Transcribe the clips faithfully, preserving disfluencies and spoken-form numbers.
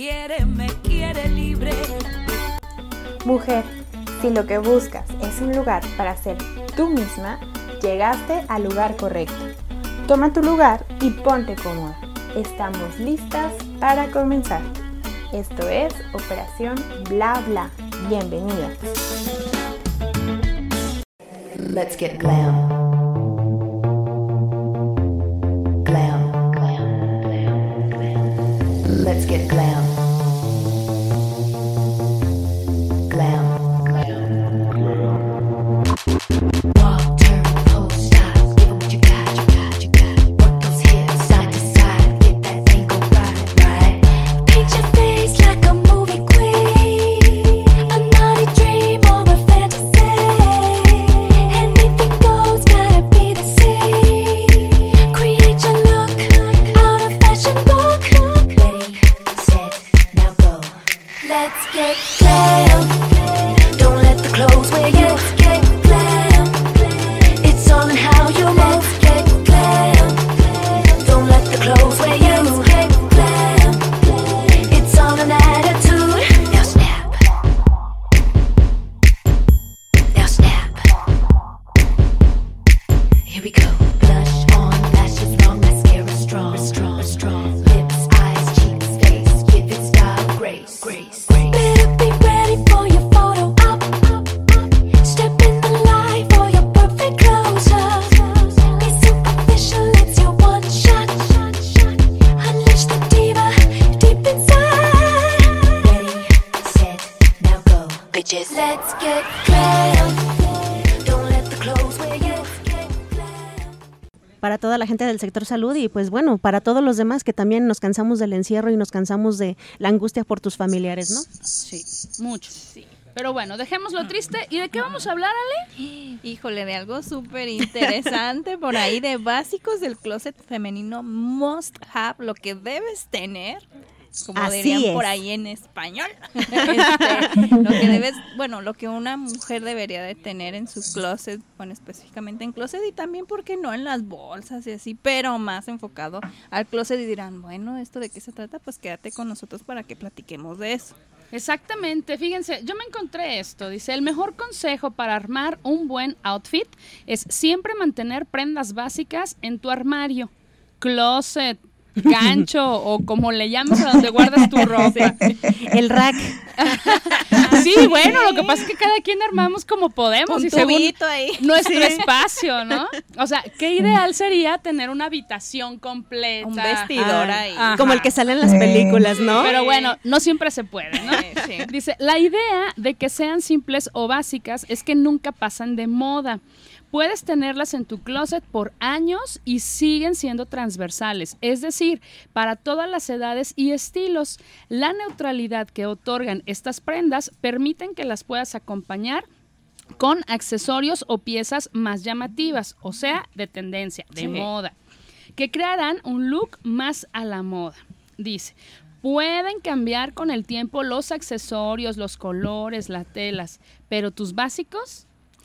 quiere, me quiere libre. Mujer, si lo que buscas es un lugar para ser tú misma, llegaste al lugar correcto. Toma tu lugar y ponte cómoda. Estamos listas para comenzar. Esto es Operación Bla Bla. Bienvenida. Let's get glam. Glam. Glam. Glam. Let's get glam. Glam. Glam. Walk, turn, pose, stop. Give 'em what you got, you got, you got. Work those hips side to side. Get that ankle right, right. Paint your face like a movie queen. A naughty dream or a fantasy. Anything goes, gotta be the same. Create your look out of fashion book. Ready, set, now go. Let's get glam. Don't let the clothes wear you. Let's get glam. It's all in how you move. Let's get glam. Don't let the clothes wear you. Let's get glam. It's all an attitude. Now snap. Now snap. Here we go. Blush on, lashes long, mascara strong, strong, strong. Lips, eyes, cheeks, face, give it style, grace, grace. Better be ready for your photo op. Step in the light for your perfect close-up. Be superficial, it's your one shot. Unleash the diva deep inside. Ready, set, now go. Bitches, let's get glam. Don't let the clothes wear you. Para toda la gente del sector salud y pues bueno, para todos los demás que también nos cansamos del encierro y nos cansamos de la angustia por tus familiares, ¿no? Sí, mucho. Sí. Pero bueno, dejémoslo triste. ¿Y de qué vamos a hablar, Ale? Híjole, de algo súper interesante por ahí, de básicos del closet femenino must have, lo que debes tener, como Así dirían es. por ahí en español. Este, lo que debes, bueno, lo que una mujer debería de tener en su closet, bueno, específicamente en closet y también, ¿por qué no?, en las bolsas y así, pero más enfocado al closet y dirán, bueno, ¿esto de qué se trata? Pues quédate con nosotros para que platiquemos de eso. Exactamente, fíjense, yo me encontré esto, dice, el mejor consejo para armar un buen outfit es siempre mantener prendas básicas en tu armario, closet, gancho o como le llames a donde guardas tu ropa. El rack. Sí, bueno, lo que pasa es que cada quien armamos como podemos Un y según tubito ahí. nuestro Sí. espacio, ¿no? O sea, qué ideal sería tener una habitación completa. Un vestidor Ah, ahí. ajá. Como el que sale en las películas, ¿no? Pero bueno, no siempre se puede, ¿no? Sí, sí. Dice, la idea de que sean simples o básicas es que nunca pasan de moda. Puedes tenerlas en tu closet por años y siguen siendo transversales, es decir, para todas las edades y estilos. La neutralidad que otorgan estas prendas permiten que las puedas acompañar con accesorios o piezas más llamativas, o sea, de tendencia, de Sí. moda, que crearán un look más a la moda. Dice, pueden cambiar con el tiempo los accesorios, los colores, las telas, pero tus básicos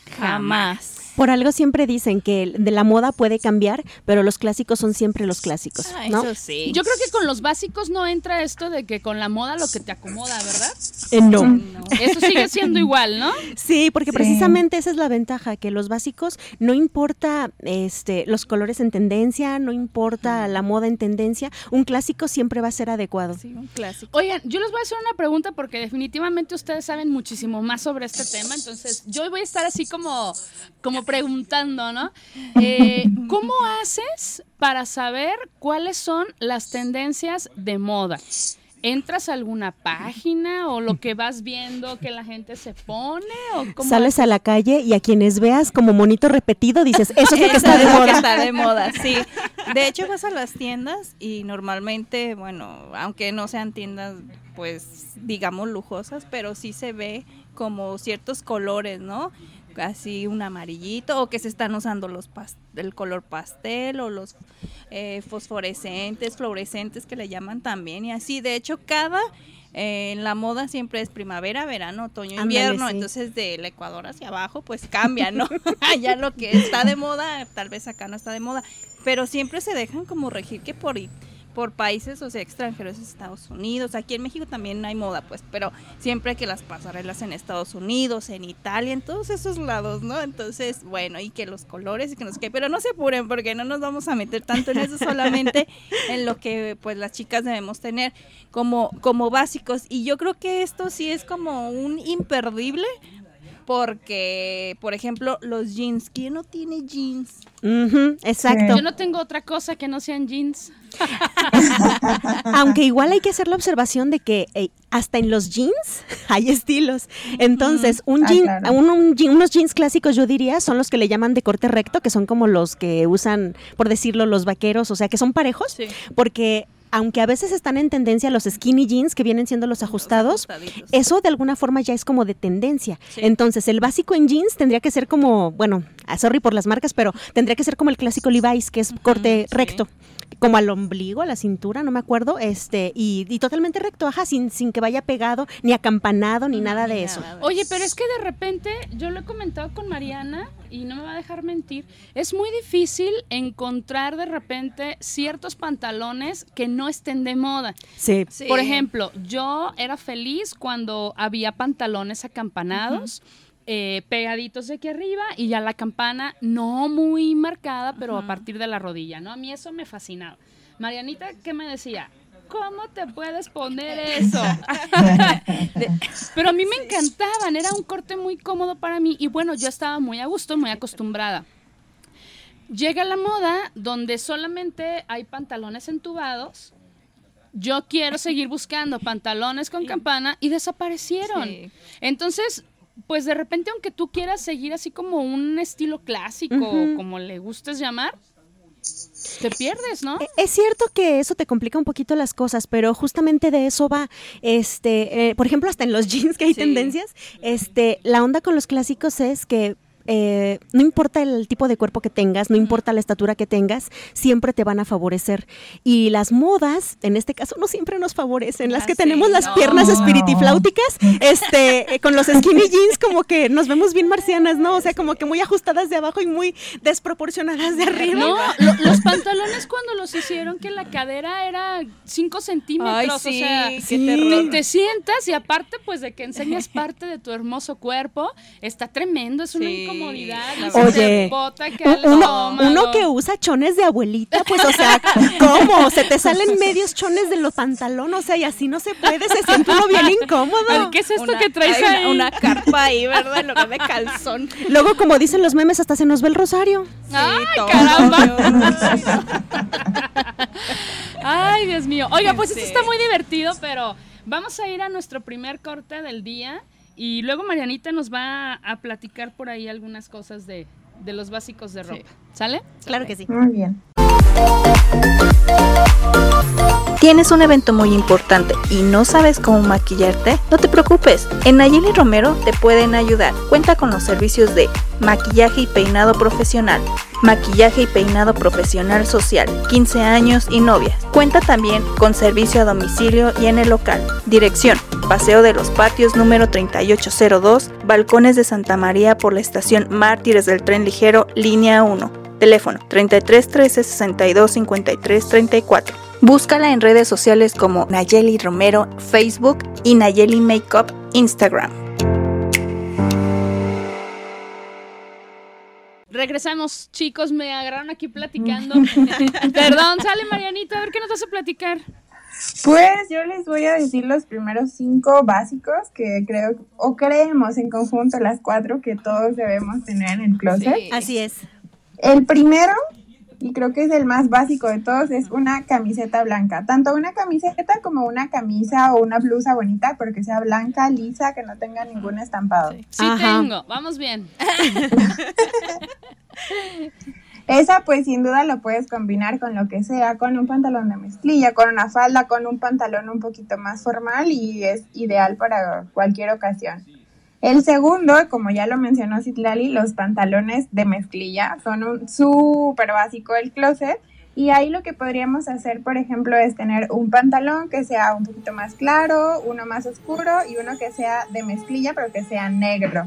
Jamás. Por algo siempre dicen que el- de la moda puede cambiar, pero los clásicos son siempre los clásicos, Ah, ¿no? eso sí. Yo creo que con los básicos no entra esto de que con la moda lo que te acomoda, ¿verdad? Eh, no. No. Eso sigue siendo igual, ¿no? Sí, porque Sí. precisamente esa es la ventaja, que los básicos no importa este los colores en tendencia, no importa la moda en tendencia, un clásico siempre va a ser adecuado. Sí, un clásico. Oigan, yo les voy a hacer una pregunta porque definitivamente ustedes saben muchísimo más sobre este tema, entonces yo voy a estar así como, como preguntando, ¿no? Eh, ¿Cómo haces para saber cuáles son las tendencias de moda? ¿Entras a alguna página o lo que vas viendo que la gente se pone? ¿O cómo Sales a la calle y a quienes veas como monito repetido dices, eso es lo que está de Eso es lo que moda. está de moda, sí. De hecho, vas a las tiendas y normalmente, bueno, aunque no sean tiendas, pues, digamos, lujosas, pero sí se ve como ciertos colores, ¿no? Así un amarillito, o que se están usando los pas- el color pastel, o los eh, fosforescentes, fluorescentes que le llaman también, y así. De hecho, cada... Eh, en la moda siempre es primavera, verano, otoño, Ándale, invierno, sí. entonces del Ecuador hacia abajo pues cambia, ¿no? Ya lo que está de moda, tal vez acá no está de moda, pero siempre se dejan como regir que por, por países, o sea, extranjeros, Estados Unidos. Aquí en México también hay moda, pues, pero siempre hay que las pasarelas en Estados Unidos, en Italia, en todos esos lados, ¿no? Entonces, bueno, y que los colores y que no sé qué, pero no se apuren porque no nos vamos a meter tanto en eso, solamente en lo que pues las chicas debemos tener como, como básicos. Y yo creo que esto sí es como un imperdible. Porque, por ejemplo, los jeans, ¿quién no tiene jeans? Uh-huh, exacto. Yo no tengo otra cosa que no sean jeans. Aunque igual hay que hacer la observación de que eh, hasta en los jeans hay estilos. Entonces, un Ah, jean, claro. un, un jean- unos jeans clásicos, yo diría, son los que le llaman de corte recto, que son como los que usan, por decirlo, los vaqueros, o sea, que son parejos, Sí. porque aunque a veces están en tendencia los skinny jeans, que vienen siendo los ajustados, Ajustaditos. eso de alguna forma ya es como de tendencia. Sí. Entonces, el básico en jeans tendría que ser como, bueno, ah, sorry por las marcas, pero tendría que ser como el clásico Levi's, que es corte sí. recto, como al ombligo, a la cintura, no me acuerdo, este, y, y totalmente recto, ajá, sin, sin que vaya pegado, ni acampanado, ni nada de eso. Nada de Oye, eso. pero es que de repente, yo lo he comentado con Mariana y no me va a dejar mentir, es muy difícil encontrar de repente ciertos pantalones que no estén de moda. Sí. Sí. Por ejemplo, yo era feliz cuando había pantalones acampanados, eh, pegaditos de aquí arriba y ya la campana no muy marcada, pero a partir de la rodilla, ¿no? A mí eso me fascinaba. Marianita, ¿qué me decía? ¿Cómo te puedes poner eso? De- pero a mí me encantaban, era un corte muy cómodo para mí y bueno, yo estaba muy a gusto, muy acostumbrada. Llega la moda donde solamente hay pantalones entubados. Yo quiero seguir buscando pantalones con campana y desaparecieron. Sí. Entonces, pues de repente, aunque tú quieras seguir así como un estilo clásico, Ujú. o como le gustes llamar, te pierdes, ¿no? E- Es cierto que eso te complica un poquito las cosas, pero justamente de eso va, este, eh, por ejemplo, hasta en los jeans que hay Sí. tendencias, este, la onda con los clásicos es que eh, no importa el tipo de cuerpo que tengas, no importa la estatura que tengas, siempre te van a favorecer. Y las modas, en este caso, no siempre nos favorecen. Las Ya que sé, tenemos las no. piernas espiritifláuticas, este, eh, con los skinny jeans como que nos vemos bien marcianas, ¿no? O sea, como que muy ajustadas de abajo y muy desproporcionadas de arriba. No, lo- los pantalones cuando los hicieron que la cadera era cinco centímetros, Ay, o sí, sea, qué sí. terror. te, te sientas y aparte pues de que enseñas parte de tu hermoso cuerpo, está tremendo, es una Sí, incomodidad. la y se verdad. te Oye, bota que Un- al Uno, estómago. uno que usa chones de abuelita, pues, o sea, ¿cómo? Se te salen medios chones de los pantalones, o sea, y así no se puede, se siente uno bien incómodo. Ay, ¿qué es esto Una- que traes hay una- ahí? Una, carpa ahí, ¿verdad? En lugar de calzón. Luego, como dicen los memes, hasta se nos ve el rosario. ¡Ay, todo, caramba! Ay, Dios mío. Oiga, pues esto Sí. está muy divertido, pero vamos a ir a nuestro primer corte del día y luego Marianita nos va a platicar por ahí algunas cosas de, de los básicos de ropa. ¿Sale? Claro que sí. Muy bien. ¿Tienes un evento muy importante y no sabes cómo maquillarte? No te preocupes, en Nayeli Romero te pueden ayudar. Cuenta con los servicios de maquillaje y peinado profesional, maquillaje y peinado profesional social, quince años y novias. Cuenta también con servicio a domicilio y en el local. Dirección: Paseo de los Patios número treinta y ocho cero dos, Balcones de Santa María por la estación Mártires del Tren Ligero, línea uno. Teléfono treinta y tres trece sesenta y dos cincuenta y tres treinta y cuatro. Búscala en redes sociales como Nayeli Romero, Facebook, y Nayeli Makeup, Instagram. Regresamos, chicos, me agarraron aquí platicando. Perdón, sale Marianita, a ver qué nos vas a platicar. Pues yo les voy a decir los primeros cinco básicos que creo o creemos en conjunto las cuatro que todos debemos tener en el closet. Sí. Así es. El primero, y creo que es el más básico de todos, es una camiseta blanca. Tanto una camiseta como una camisa o una blusa bonita, pero que sea blanca, lisa, que no tenga ningún estampado. Sí Ajá. tengo, vamos bien. Esa pues sin duda lo puedes combinar con lo que sea, con un pantalón de mezclilla, con una falda, con un pantalón un poquito más formal y es ideal para cualquier ocasión. El segundo, como ya lo mencionó Citlali, los pantalones de mezclilla son un súper básico del closet y ahí lo que podríamos hacer, por ejemplo, es tener un pantalón que sea un poquito más claro, uno más oscuro y uno que sea de mezclilla pero que sea negro.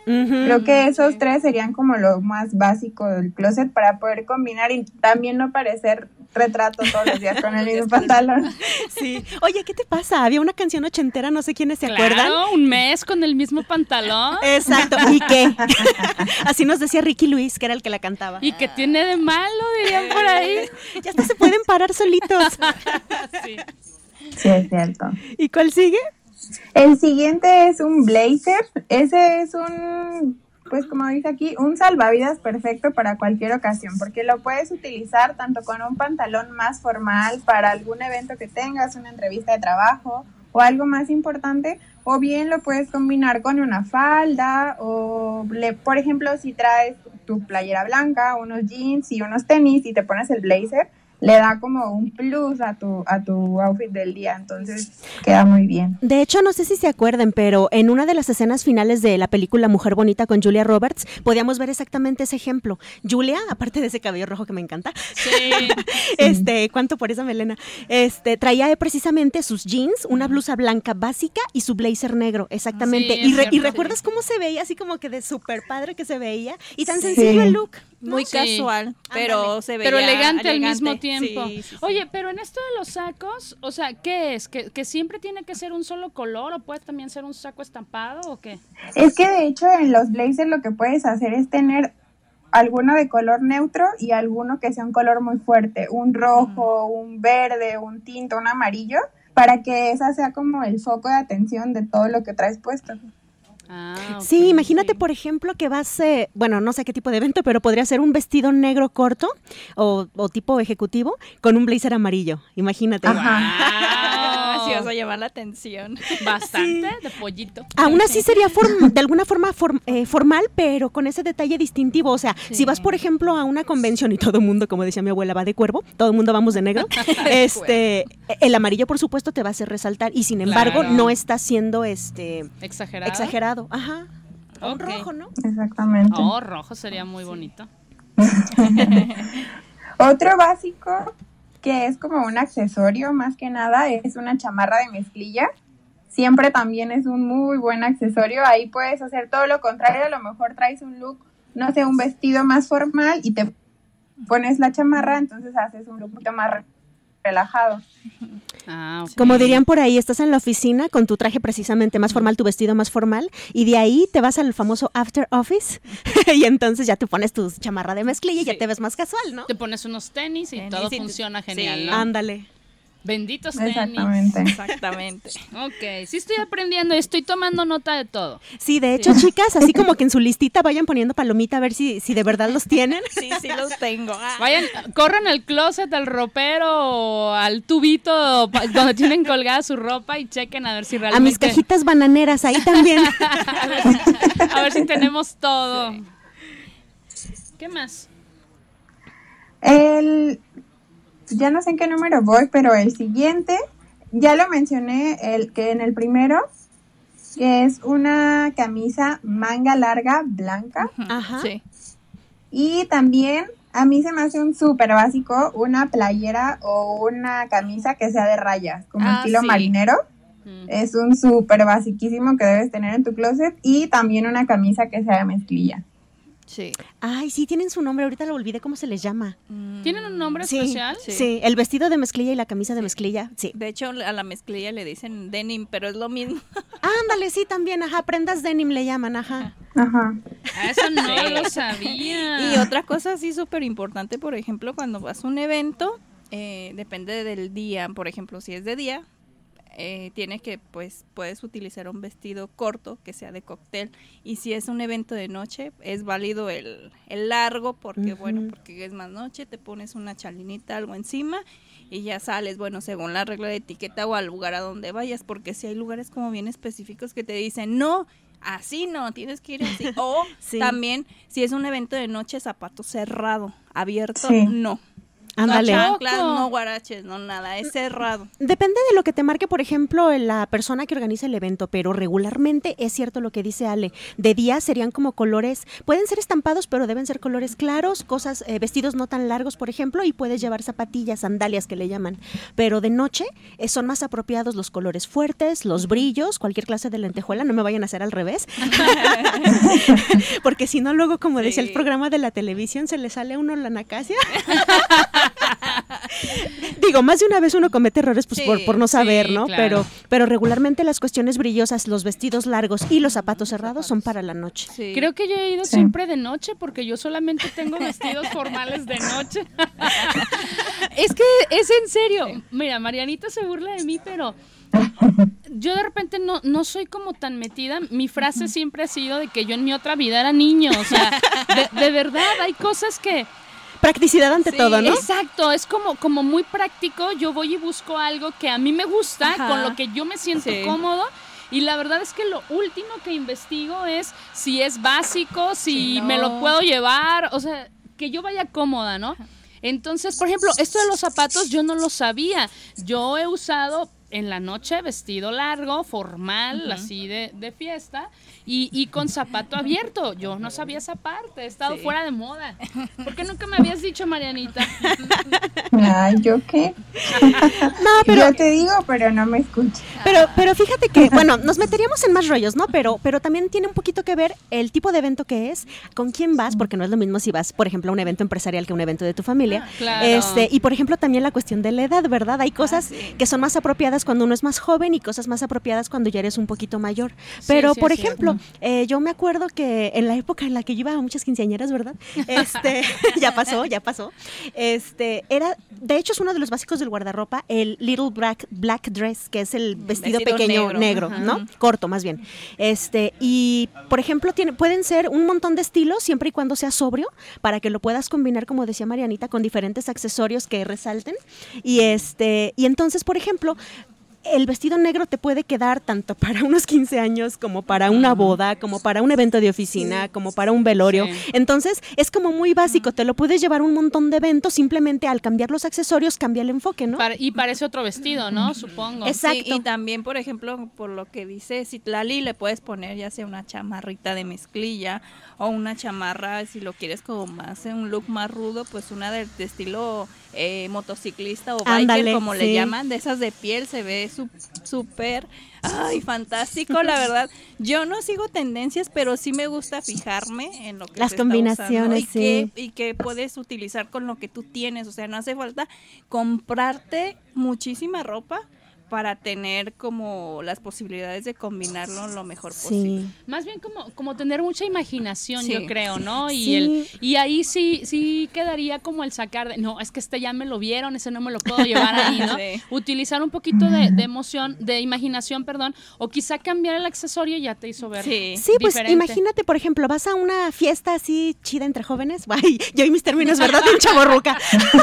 Ujú. Creo que esos tres serían como lo más básico del closet para poder combinar y también no parecer retrato todos los días con el mismo pantalón. Sí. Oye, ¿qué te pasa? Había una canción ochentera, no sé quiénes se acuerdan. Claro, un mes con el mismo pantalón. Exacto. ¿Y qué? Así nos decía Ricky Luis, que era el que la cantaba. ¿Y qué tiene de malo, dirían por ahí? Ya hasta se pueden parar solitos. Sí. Sí, es cierto. ¿Y cuál sigue? El siguiente es un blazer. Ese es un, pues como dice aquí, un salvavidas perfecto para cualquier ocasión, porque lo puedes utilizar tanto con un pantalón más formal para algún evento que tengas, una entrevista de trabajo o algo más importante, o bien lo puedes combinar con una falda o, le, por ejemplo, si traes tu playera blanca, unos jeans y unos tenis y te pones el blazer, le da como un plus a tu a tu outfit del día, entonces queda muy bien. De hecho, no sé si se acuerdan, pero en una de las escenas finales de la película Mujer Bonita con Julia Roberts, podíamos ver exactamente ese ejemplo. Julia, aparte de ese cabello rojo que me encanta, Sí. este, ¿cuánto por esa melena? Este, traía precisamente sus jeans, una blusa blanca básica y su blazer negro, exactamente. Sí, y, es re- y cierto, recuerdas sí. cómo se veía, así como que de súper padre que se veía y tan Sí. sencillo el look. Muy Sí. casual, pero Ándale. se veía Pero elegante, al elegante. mismo tiempo. Sí, sí, sí. Oye, pero en esto de los sacos, o sea, ¿qué es? ¿Que, que siempre tiene que ser un solo color o puede también ser un saco estampado o qué? Es que de hecho en los blazers lo que puedes hacer es tener alguno de color neutro y alguno que sea un color muy fuerte, un rojo, un verde, un tinto, un amarillo, para que esa sea como el foco de atención de todo lo que traes puesto. Ah, ok, Sí, imagínate, sí. por ejemplo, que vas, eh, bueno, no sé qué tipo de evento, pero podría ser un vestido negro corto o, o tipo ejecutivo con un blazer amarillo. Imagínate. Wow. Así vas a llamar la atención. Bastante de pollito. Aún así sería form- de alguna forma form- eh, formal, pero con ese detalle distintivo. O sea, si vas, por ejemplo, a una convención y todo el mundo, como decía mi abuela, va de cuervo, todo el mundo vamos de negro, este, el amarillo, por supuesto, te va a hacer resaltar y sin embargo Claro. no está siendo este Exagerado. exagerado. Ajá. Un Ok. rojo, ¿no? Exactamente. Oh, rojo sería muy bonito. Otro básico que es como un accesorio más que nada es una chamarra de mezclilla. Siempre también es un muy buen accesorio. Ahí puedes hacer todo lo contrario. A lo mejor traes un look, no sé, un vestido más formal y te pones la chamarra, entonces haces un look un poquito más re- relajado. Ah, ok. Como dirían por ahí, estás en la oficina con tu traje precisamente más formal, tu vestido más formal, y de ahí te vas al famoso after office y entonces ya te pones tu chamarra de mezclilla y ya Sí. te ves más casual, ¿no? Te pones unos tenis y Tenis todo y te- funciona genial, sí. ¿no? Ándale. Benditos tenis. Exactamente. Exactamente. Ok, sí estoy aprendiendo y estoy tomando nota de todo. Sí, de hecho, chicas, así como que en su listita vayan poniendo palomita a ver si, si de verdad los tienen. Sí, sí los tengo. Ah. Vayan, corran al closet, al ropero o al tubito pa- donde tienen colgada su ropa y chequen a ver si A realmente... mis cajitas bananeras, ahí también. a, ver si, a ver si tenemos todo. ¿Qué más? El, ya no sé en qué número voy, pero el siguiente, ya lo mencioné, el que en el primero, que es una camisa manga larga blanca. Ajá. Sí. Y también a mí se me hace un súper básico una playera o una camisa que sea de rayas, como Ah, estilo sí. marinero. Mm. Es un súper basiquísimo que debes tener en tu closet. Y también una camisa que sea de mezclilla. Sí. Ay, sí, tienen su nombre, ahorita lo olvidé, ¿cómo se les llama? ¿Tienen un nombre Sí, especial? sí, Sí. el vestido de mezclilla y la camisa de mezclilla, sí. De hecho, a la mezclilla le dicen denim, pero es lo mismo. Ándale, sí, también, ajá, prendas denim le llaman, ajá. Ajá. Ah, eso no lo sabía. Y otra cosa así súper importante, por ejemplo, cuando vas a un evento, eh, depende del día. Por ejemplo, si es de día, eh, tienes que, pues, puedes utilizar un vestido corto que sea de cóctel. Y si es un evento de noche, es válido el, el largo, porque, Ujú. bueno, porque es más noche, te pones una chalinita, algo encima y ya sales, bueno, según la regla de etiqueta o al lugar a donde vayas, porque si hay lugares como bien específicos que te dicen, no, así no, tienes que ir así. O Sí. también, si es un evento de noche, zapato cerrado, abierto, Sí. no. Ándale. No chanclas, no guaraches, no nada, es cerrado. Depende de lo que te marque, por ejemplo, la persona que organiza el evento, pero regularmente es cierto lo que dice Ale. De día serían como colores, pueden ser estampados, pero deben ser colores claros, cosas, eh, vestidos no tan largos, por ejemplo, y puedes llevar zapatillas, sandalias que le llaman. Pero de noche eh, son más apropiados los colores fuertes, los brillos, cualquier clase de lentejuela, no me vayan a hacer al revés. Porque si no, luego, como decía Sí. el programa de la televisión, se le sale a uno la nacasia. Digo, más de una vez uno comete errores pues Sí, por, por no saber, sí, ¿no? claro. Pero, pero regularmente las cuestiones brillosas, los vestidos largos y los zapatos cerrados son para la noche. Sí. Creo que yo he ido siempre de noche porque yo solamente tengo vestidos formales de noche. Es que es en serio. Mira, Marianita se burla de mí, pero yo de repente no, no soy como tan metida. Mi frase siempre ha sido de que yo en mi otra vida era niño. O sea, de, de verdad hay cosas que... Practicidad ante Sí, todo, ¿no? Exacto, es como, como muy práctico. Yo voy y busco algo que a mí me gusta, Ajá. con lo que yo me siento Sí. cómodo. Y la verdad es que lo último que investigo es si es básico, si Sí, no. me lo puedo llevar, o sea, que yo vaya cómoda, ¿no? Entonces, por ejemplo, esto de los zapatos yo no lo sabía. Yo he usado en la noche vestido largo, formal, uh-huh. así de, de fiesta, y, y con zapato abierto. Yo no sabía esa parte, he estado Sí. fuera de moda. ¿Por qué nunca me habías dicho, Marianita? Ay, ¿yo qué? No, pero, Yo te digo, pero no me escuchas. pero, pero fíjate que, bueno, nos meteríamos en más rollos, ¿no? Pero, pero también tiene un poquito que ver el tipo de evento que es, con quién vas, porque no es lo mismo si vas, por ejemplo, a un evento empresarial que un evento de tu familia. Claro. Este, y por ejemplo, también la cuestión de la edad, ¿verdad? Hay cosas Ah, sí. que son más apropiadas cuando uno es más joven y cosas más apropiadas cuando ya eres un poquito mayor. Pero, sí, por es cierto. ejemplo, eh, yo me acuerdo que en la época en la que yo iba a muchas quinceañeras, ¿verdad? Este, ya pasó, ya pasó. Este, era, de hecho, es uno de los básicos del guardarropa, el little black, black dress, que es el vestido, Vestido pequeño negro. negro, Ajá. ¿no? Corto, más bien. Este, y, por ejemplo, tiene, pueden ser un montón de estilos, siempre y cuando sea sobrio, para que lo puedas combinar, como decía Marianita, con diferentes accesorios que resalten. Y este, y entonces, por ejemplo, el vestido negro te puede quedar tanto para unos quince años como para una boda, como para un evento de oficina, como para un velorio. Sí. Entonces, es como muy básico, te lo puedes llevar a un montón de eventos, simplemente al cambiar los accesorios cambia el enfoque, ¿no? Pare- y parece otro vestido, ¿no? Supongo. Exacto. Sí, y también, por ejemplo, por lo que dice Citlali, le puedes poner ya sea una chamarrita de mezclilla o una chamarra, si lo quieres como más, un look más rudo, pues una de, de estilo eh, motociclista o biker, Ándale, como sí. le llaman, de esas de piel, se ve su- súper, ay, fantástico, la verdad. Yo no sigo tendencias, pero sí me gusta fijarme en lo que Las se está combinaciones, usando y sí. que, y que puedes utilizar con lo que tú tienes, o sea, no hace falta comprarte muchísima ropa para tener como las posibilidades de combinarlo lo mejor posible. Sí. Más bien como, como tener mucha imaginación, Sí. yo creo, ¿no? Y Sí. el y ahí sí sí quedaría como el sacar de, no, es que este ya me lo vieron, ese no me lo puedo llevar ahí, ¿no? Sí. Utilizar un poquito de, de emoción, de imaginación, perdón, o quizá cambiar el accesorio y ya te hizo ver. Sí. Sí, pues diferente. imagínate, por ejemplo, vas a una fiesta así chida entre jóvenes. Ay, yo y mis términos, ¿verdad? De un chavorruca.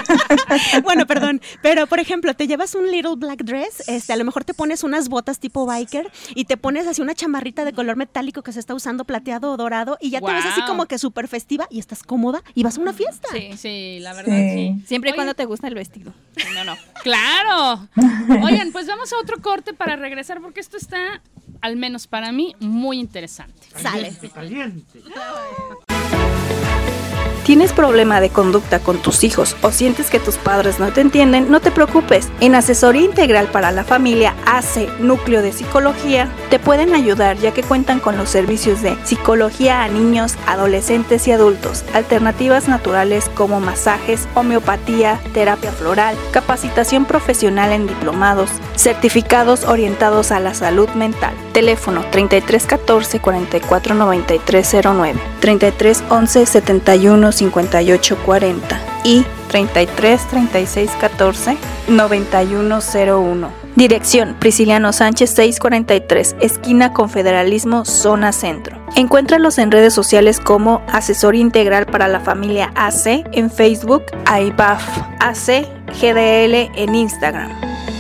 Bueno, perdón. Pero, por ejemplo, te llevas un little black dress, este, a lo mejor te pones unas botas tipo biker y te pones así una chamarrita de color metálico que se está usando plateado o dorado y ya te ves así Guau. como que súper festiva y estás cómoda y vas a una fiesta. Sí, sí, la verdad, Sí. sí. Siempre y Oye, cuando te gusta el vestido. No, no. ¡Claro! Oigan, pues vamos a otro corte para regresar porque esto está, al menos para mí, muy interesante. Sale. ¿Tienes problema de conducta con tus hijos o sientes que tus padres no te entienden? No te preocupes. En Asesoría Integral para la Familia A C Núcleo de Psicología te pueden ayudar ya que cuentan con los servicios de psicología a niños, adolescentes y adultos, alternativas naturales como masajes, homeopatía, terapia floral, capacitación profesional en diplomados, certificados orientados a la salud mental. Teléfono treinta y tres catorce cuarenta y cuatro noventa y tres cero nueve, treinta y tres once setenta y uno cincuenta y ocho cuarenta y treinta y tres treinta y seis catorce noventa y uno cero uno. Dirección Prisciliano Sánchez seiscientos cuarenta y tres, esquina Confederalismo, zona centro. Encuéntralos en redes sociales como Asesoría Integral para la Familia A C en Facebook, A I B A F A C G D L en Instagram.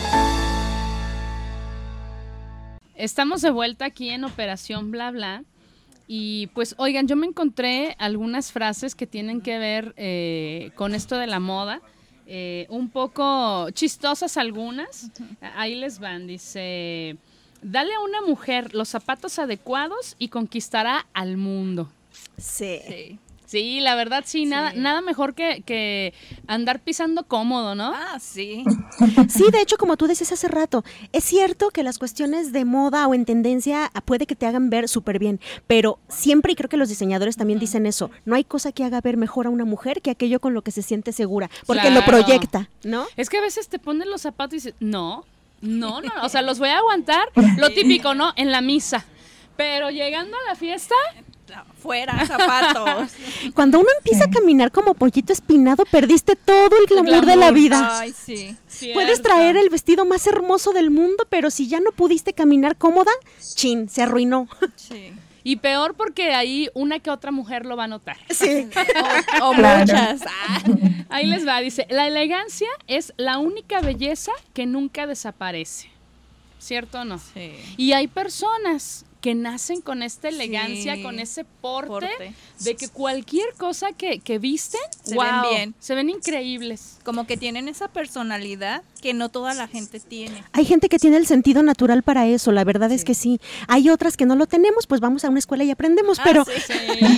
Estamos de vuelta aquí en Operación Bla Bla y pues oigan, yo me encontré algunas frases que tienen que ver eh, con esto de la moda. eh, un poco chistosas algunas. Ahí les van, dice, dale a una mujer los zapatos adecuados y conquistará al mundo. Sí. Sí. Sí, la verdad sí, nada, nada mejor que, que andar pisando cómodo, ¿no? Ah, sí. Sí, de hecho, como tú decías hace rato, es cierto que las cuestiones de moda o en tendencia puede que te hagan ver súper bien, pero siempre, y creo que los diseñadores también dicen eso, no hay cosa que haga ver mejor a una mujer que aquello con lo que se siente segura, porque lo Claro. proyecta, ¿no? Es que a veces te pones los zapatos y dices, no, no, no, o sea, los voy a aguantar, lo típico, ¿no? En la misa. Pero llegando a la fiesta, Fuera, zapatos. Cuando uno empieza a caminar como pollito espinado, perdiste todo el glamour, de la vida. Ay, sí. Puedes cierto. traer el vestido más hermoso del mundo, pero si ya no pudiste caminar cómoda, chin, se arruinó. Sí. Y peor porque ahí una que otra mujer lo va a notar. Sí. O, o Claro. muchas. Ah. Ahí les va, dice, la elegancia es la única belleza que nunca desaparece. ¿Cierto o no? Sí. Y hay personas que nacen con esta elegancia, Sí. con ese porte, Porte. de que cualquier cosa que, que visten, Se wow, ven bien. se ven increíbles. Como que tienen esa personalidad que no toda la gente tiene. Hay gente que tiene el sentido natural para eso, la verdad es que sí. Hay otras que no lo tenemos, pues vamos a una escuela y aprendemos, Ah, pero, sí.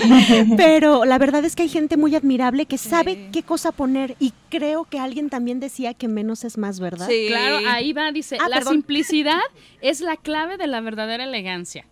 pero la verdad es que hay gente muy admirable que sabe Sí. qué cosa poner y creo que alguien también decía que menos es más, ¿verdad? Sí. Claro, ahí va, dice, Ah, la perdón. simplicidad es la clave de la verdadera elegancia.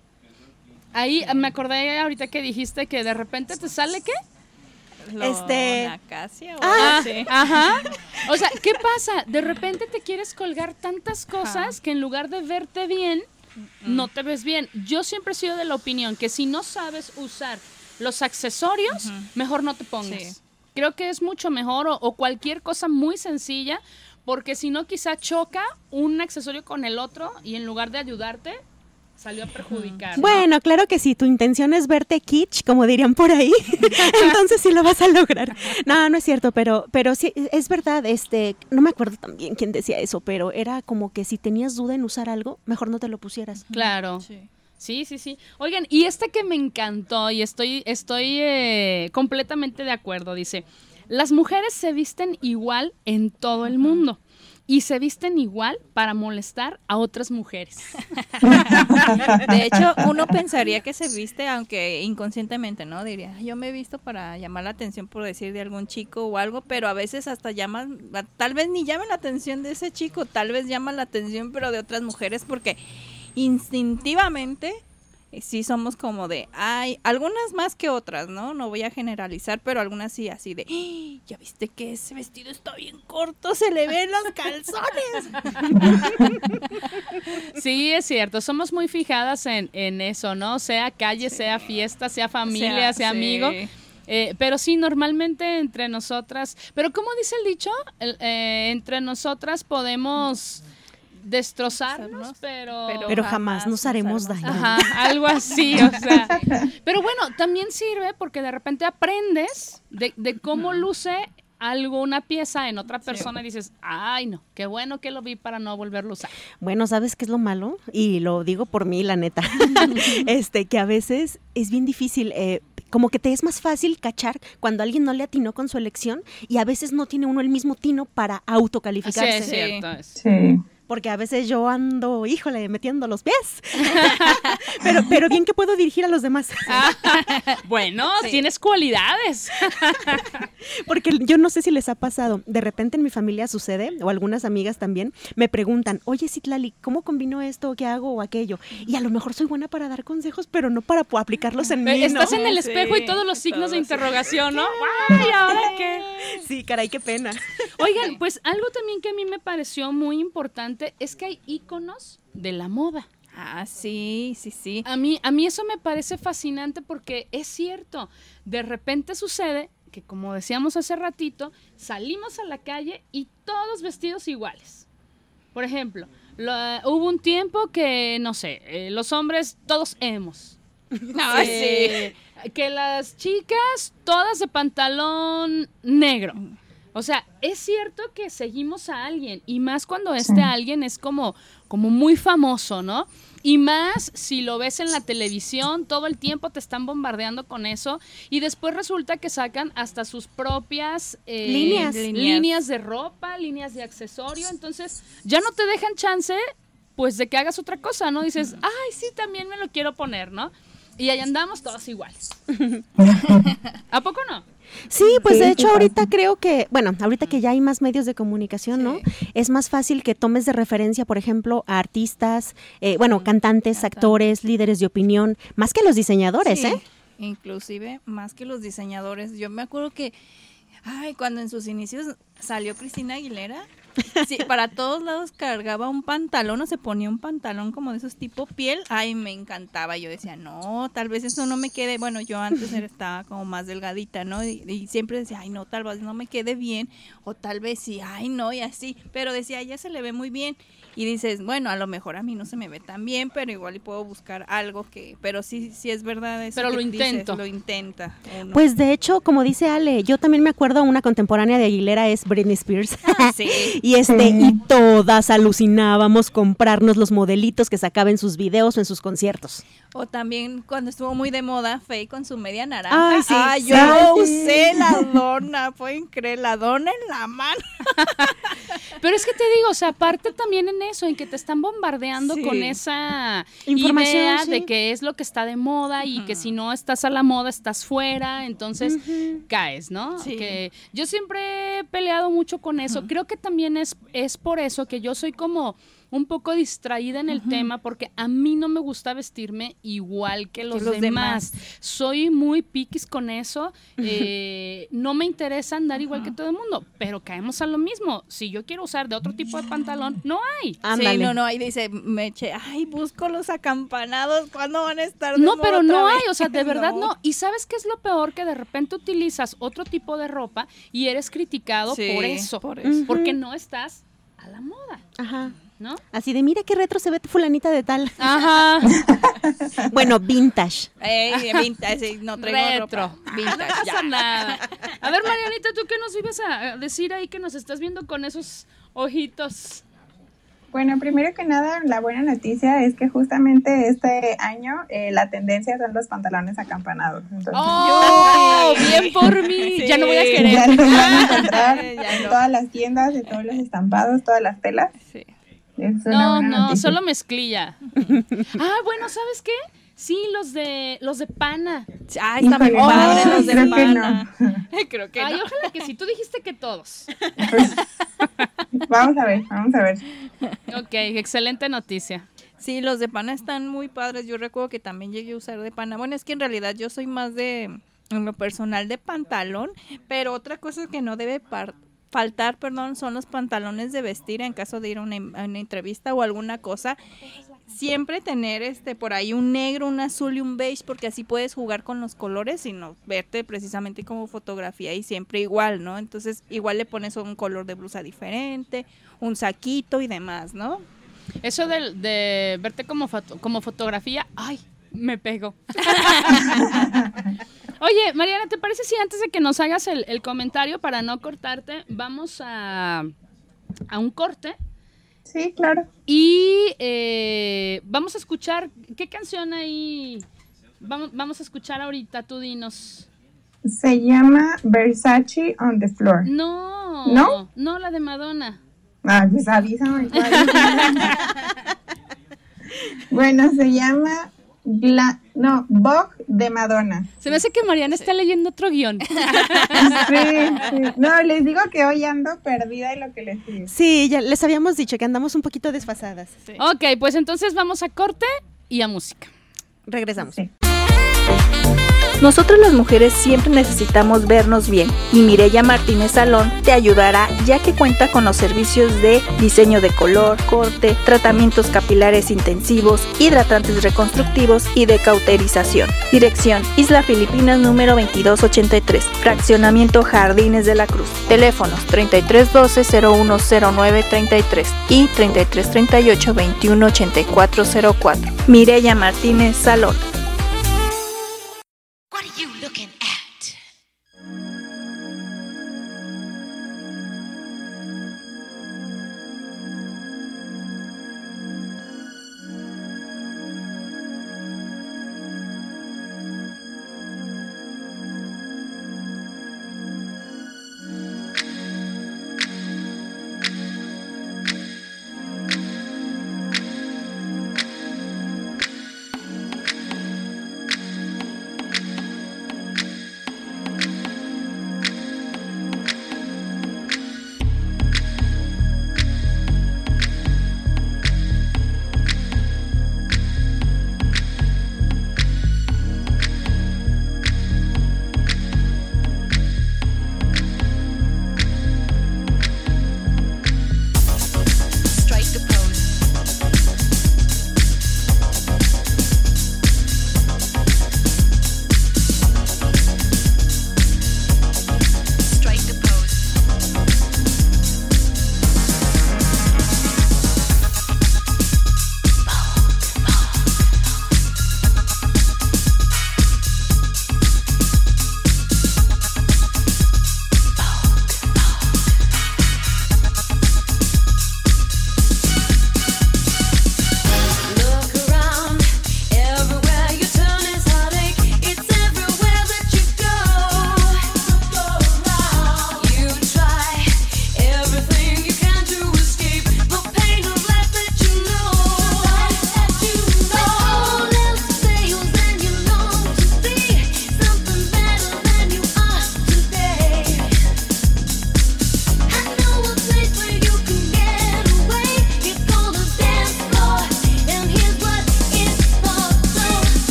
Ahí me acordé ahorita que dijiste que de repente te sale, ¿qué? Lo- Este- una acacia o Ah, algo así. ajá. O sea, ¿qué pasa? De repente te quieres colgar tantas cosas que en lugar de verte bien, no te ves bien. Yo siempre he sido de la opinión que si no sabes usar los accesorios, mejor no te pongas. Sí. Creo que es mucho mejor o, o cualquier cosa muy sencilla, porque si no quizá choca un accesorio con el otro y en lugar de ayudarte, salió a perjudicar. ¿no? Bueno, claro que si tu intención es verte kitsch, como dirían por ahí, entonces sí lo vas a lograr. No, no es cierto, pero, pero sí, es verdad, este, no me acuerdo también quién decía eso, pero era como que si tenías duda en usar algo, mejor no te lo pusieras. Claro. Sí. Sí, sí, sí. Oigan, y esta que me encantó y estoy, estoy eh, completamente de acuerdo, dice, las mujeres se visten igual en todo el mundo y se visten igual para molestar a otras mujeres. De hecho, uno pensaría que se viste, aunque inconscientemente, ¿no? Diría, yo me he visto para llamar la atención, por decir, de algún chico o algo, pero a veces hasta llaman, tal vez ni llame la atención de ese chico, tal vez llama la atención, pero de otras mujeres, porque instintivamente eh, sí somos como de, hay algunas más que otras, ¿no? No voy a generalizar, pero algunas sí, así de, ¡Ah! ¿Ya viste que ese vestido está bien corto? Se le ven los calzones. Sí, es cierto, somos muy fijadas en, en eso, ¿no? Sea calle, sea fiesta, sea familia, sea, Sí. amigo. Eh, pero sí, normalmente entre nosotras, pero ¿cómo dice el dicho? El, eh, entre nosotras podemos destrozarnos, pero... Pero jamás nos haremos haremos daño. Ajá, algo así, o sea. Pero bueno, también sirve porque de repente aprendes de, de cómo luce algo, una pieza en otra persona y dices, ay no, qué bueno que lo vi para no volverlo a usar. Bueno, ¿sabes qué es lo malo? Y lo digo por mí, la neta. este, que a veces es bien difícil, eh, como que te es más fácil cachar cuando alguien no le atinó con su elección y a veces no tiene uno el mismo tino para Sí, autocalificarse. es cierto. Es. Sí. Porque a veces yo ando, híjole, metiendo los pies. pero, pero bien que puedo dirigir a los demás. Ah, bueno, tienes cualidades. Porque yo no sé si les ha pasado, de repente en mi familia sucede, o algunas amigas también, me preguntan, oye Citlali, ¿cómo combino esto? ¿Qué hago o aquello? Y a lo mejor soy buena para dar consejos, pero no para pu- aplicarlos en mí, Estás ¿no? en el espejo y Sí, todos los signos de todo así. interrogación, ¿no? Ay, ¿ahora qué? Sí, caray, qué pena. Oigan, pues algo también que a mí me pareció muy importante es que hay íconos de la moda. Ah, sí, sí, sí. A mí, a mí eso me parece fascinante porque es cierto, de repente sucede que, como decíamos hace ratito, salimos a la calle y todos vestidos iguales. Por ejemplo, lo- hubo un tiempo que, no sé, eh, los hombres todos emos. Ah, Eh, que las chicas todas de pantalón negro. O sea, es cierto que seguimos a alguien y más cuando este alguien es como, como muy famoso, ¿no? Y más si lo ves en la televisión, todo el tiempo te están bombardeando con eso y después resulta que sacan hasta sus propias eh, Líneas. líneas de ropa, líneas de accesorio, entonces ya no te dejan chance pues de que hagas otra cosa, ¿no? Dices, ay, sí, también me lo quiero poner, ¿no? Y ahí andamos todos iguales. ¿A poco no? Sí, pues Sí, de sí hecho pasa. ahorita creo que, bueno, ahorita que ya hay más medios de comunicación, ¿no? Es más fácil que tomes de referencia, por ejemplo, a artistas, eh, bueno, cantantes, Cantantes. actores, líderes de opinión, más que los diseñadores, Sí, ¿eh? inclusive más que los diseñadores. Yo me acuerdo que, ay, cuando en sus inicios salió Cristina Aguilera, sí, para todos lados cargaba un pantalón o se ponía un pantalón como de esos tipo piel. Ay, me encantaba. Yo decía, no, tal vez eso no me quede. Bueno, yo antes era- estaba como más delgadita, ¿no? Y, y siempre decía, ay, no, tal vez no me quede bien. O tal vez sí, ay, no, y así. Pero decía, ya se le ve muy bien. Y dices, bueno, a lo mejor a mí no se me ve tan bien, pero igual y puedo buscar algo que. Pero sí, sí es verdad eso. Pero que lo dices, intento. lo intenta. uno. Pues de hecho, como dice Ale, yo también me acuerdo, una contemporánea de Aguilera es Britney Spears. Sí. Y este, Sí. y todas alucinábamos comprarnos los modelitos que sacaba en sus videos o en sus conciertos. O también cuando estuvo muy de moda, Faye con su media naranja. Ay, sí. Ay, yo Sí. usé la dona, pueden creer, la dona en la mano. Pero es que te digo, o sea, aparte también en eso, en que te están bombardeando Sí. con esa Información, idea sí. de que es lo que está de moda y que si no estás a la moda estás fuera, entonces caes, ¿no? Sí. Que yo siempre he peleado mucho con eso. Creo que también es, es por eso que yo soy como un poco distraída en el tema porque a mí no me gusta vestirme igual que los, los demás. demás. Soy muy piquis con eso. eh, no me interesa andar igual que todo el mundo, pero caemos a lo mismo. Si yo quiero usar de otro tipo de pantalón, no hay. Ándale. Sí, no, no, ahí dice, Meche, ay, busco los acampanados, ¿cuándo van a estar de No, moda pero otra no vez? hay, o sea, de verdad no. Y ¿sabes qué es lo peor? Que de repente utilizas otro tipo de ropa y eres criticado Sí, por eso. por eso. Porque no estás a la moda, Ajá. ¿no? Así de, mira qué retro se ve tu fulanita de tal. Ajá. Bueno, vintage. Ey, vintage, sí, no traigo Retro. ropa. Vintage, No ya. pasa nada. A ver, Marianita, ¿tú qué nos ibas a decir ahí que nos estás viendo con esos ojitos? Bueno, primero que nada, la buena noticia es que justamente este año eh, la tendencia son los pantalones acampanados. Entonces, ¡Oh! Bien por mí. Sí. Ya no voy a ya querer. los van a encontrar Ya en no. todas las tiendas, de todos los estampados, todas las telas. Sí. Es una No, buena no, noticia. solo mezclilla. Ah, bueno, ¿sabes qué? Sí, los de los de pana. Ay, están muy Híjole, padres no, los de creo que pana. no. Creo que Ay, no. ojalá que sí. Tú dijiste que todos. Vamos a ver, vamos a ver. Ok, excelente noticia. Sí, los de pana están muy padres. Yo recuerdo que también llegué a usar de pana. Bueno, es que en realidad yo soy más de, en lo personal, de pantalón, pero otra cosa que no debe par- faltar, perdón, son los pantalones de vestir en caso de ir a una, a una entrevista o alguna cosa. Siempre tener este por ahí un negro, un azul y un beige, porque así puedes jugar con los colores y no verte precisamente como fotografía y siempre igual, ¿no? Entonces igual le pones un color de blusa diferente, un saquito y demás, ¿no? Eso de, de verte como, foto- como fotografía, ay, me pego. Oye, Mariana, ¿te parece si antes de que nos hagas el, el comentario para no cortarte, vamos a, a un corte? Sí, claro. Y eh, vamos a escuchar, ¿qué canción ahí vamos, vamos a escuchar ahorita? Tú dinos. Se llama Versace on the Floor. No, ¿No? no, la de Madonna. Ah, pues avísame cuál es. Bueno, se llama Gla- no, Vogue de Madonna. Se me hace que Mariana está leyendo otro guión. Sí, sí. No, les digo que hoy ando perdida en lo que les digo. Sí, ya les habíamos dicho que andamos un poquito desfasadas. Ok, pues entonces vamos a corte y a música. Regresamos. Sí. Nosotros las mujeres siempre necesitamos vernos bien y Mireya Martínez Salón te ayudará ya que cuenta con los servicios de diseño de color, corte, tratamientos capilares intensivos, hidratantes reconstructivos y de cauterización. Dirección: Isla Filipinas número veintidós ochenta y tres, Fraccionamiento Jardines de la Cruz. Teléfonos treinta y tres doce cero uno cero nueve treinta y tres y treinta y tres treinta y ocho veintiuno ochenta y cuatro cero cuatro. Mireya Martínez Salón. What are you looking at?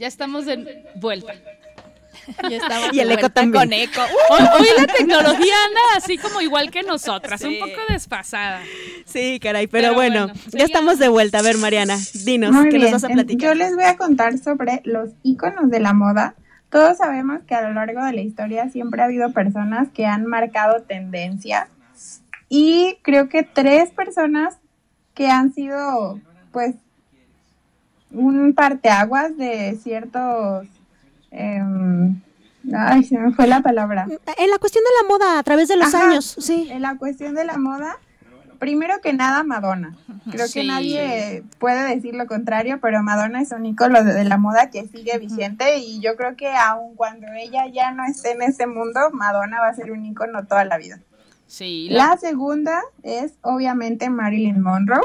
estamos de vuelta. Ya estamos Y el de eco vuelta también. con eco. Hoy, hoy la tecnología anda así como igual que nosotras, Sí. un poco desfasada. Sí, caray, pero, Pero bueno, bueno, ya sigamos. estamos de vuelta. A ver, Mariana, dinos, Muy ¿qué bien, nos vas a en- platicar? yo les voy a contar sobre los íconos de la moda. Todos sabemos que a lo largo de la historia siempre ha habido personas que han marcado tendencia y creo que tres personas que han sido, pues, un parteaguas de ciertos... em, ay, se me fue la palabra. En la cuestión de la moda a través de los Ajá. años, sí. En la cuestión de la moda, primero que nada Madonna. Creo Sí. que nadie puede decir lo contrario, pero Madonna es un ícono de, de la moda que sigue vigente y yo creo que aun cuando ella ya no esté en este mundo, Madonna va a ser un ícono toda la vida. Sí, la- La segunda es obviamente Marilyn Monroe.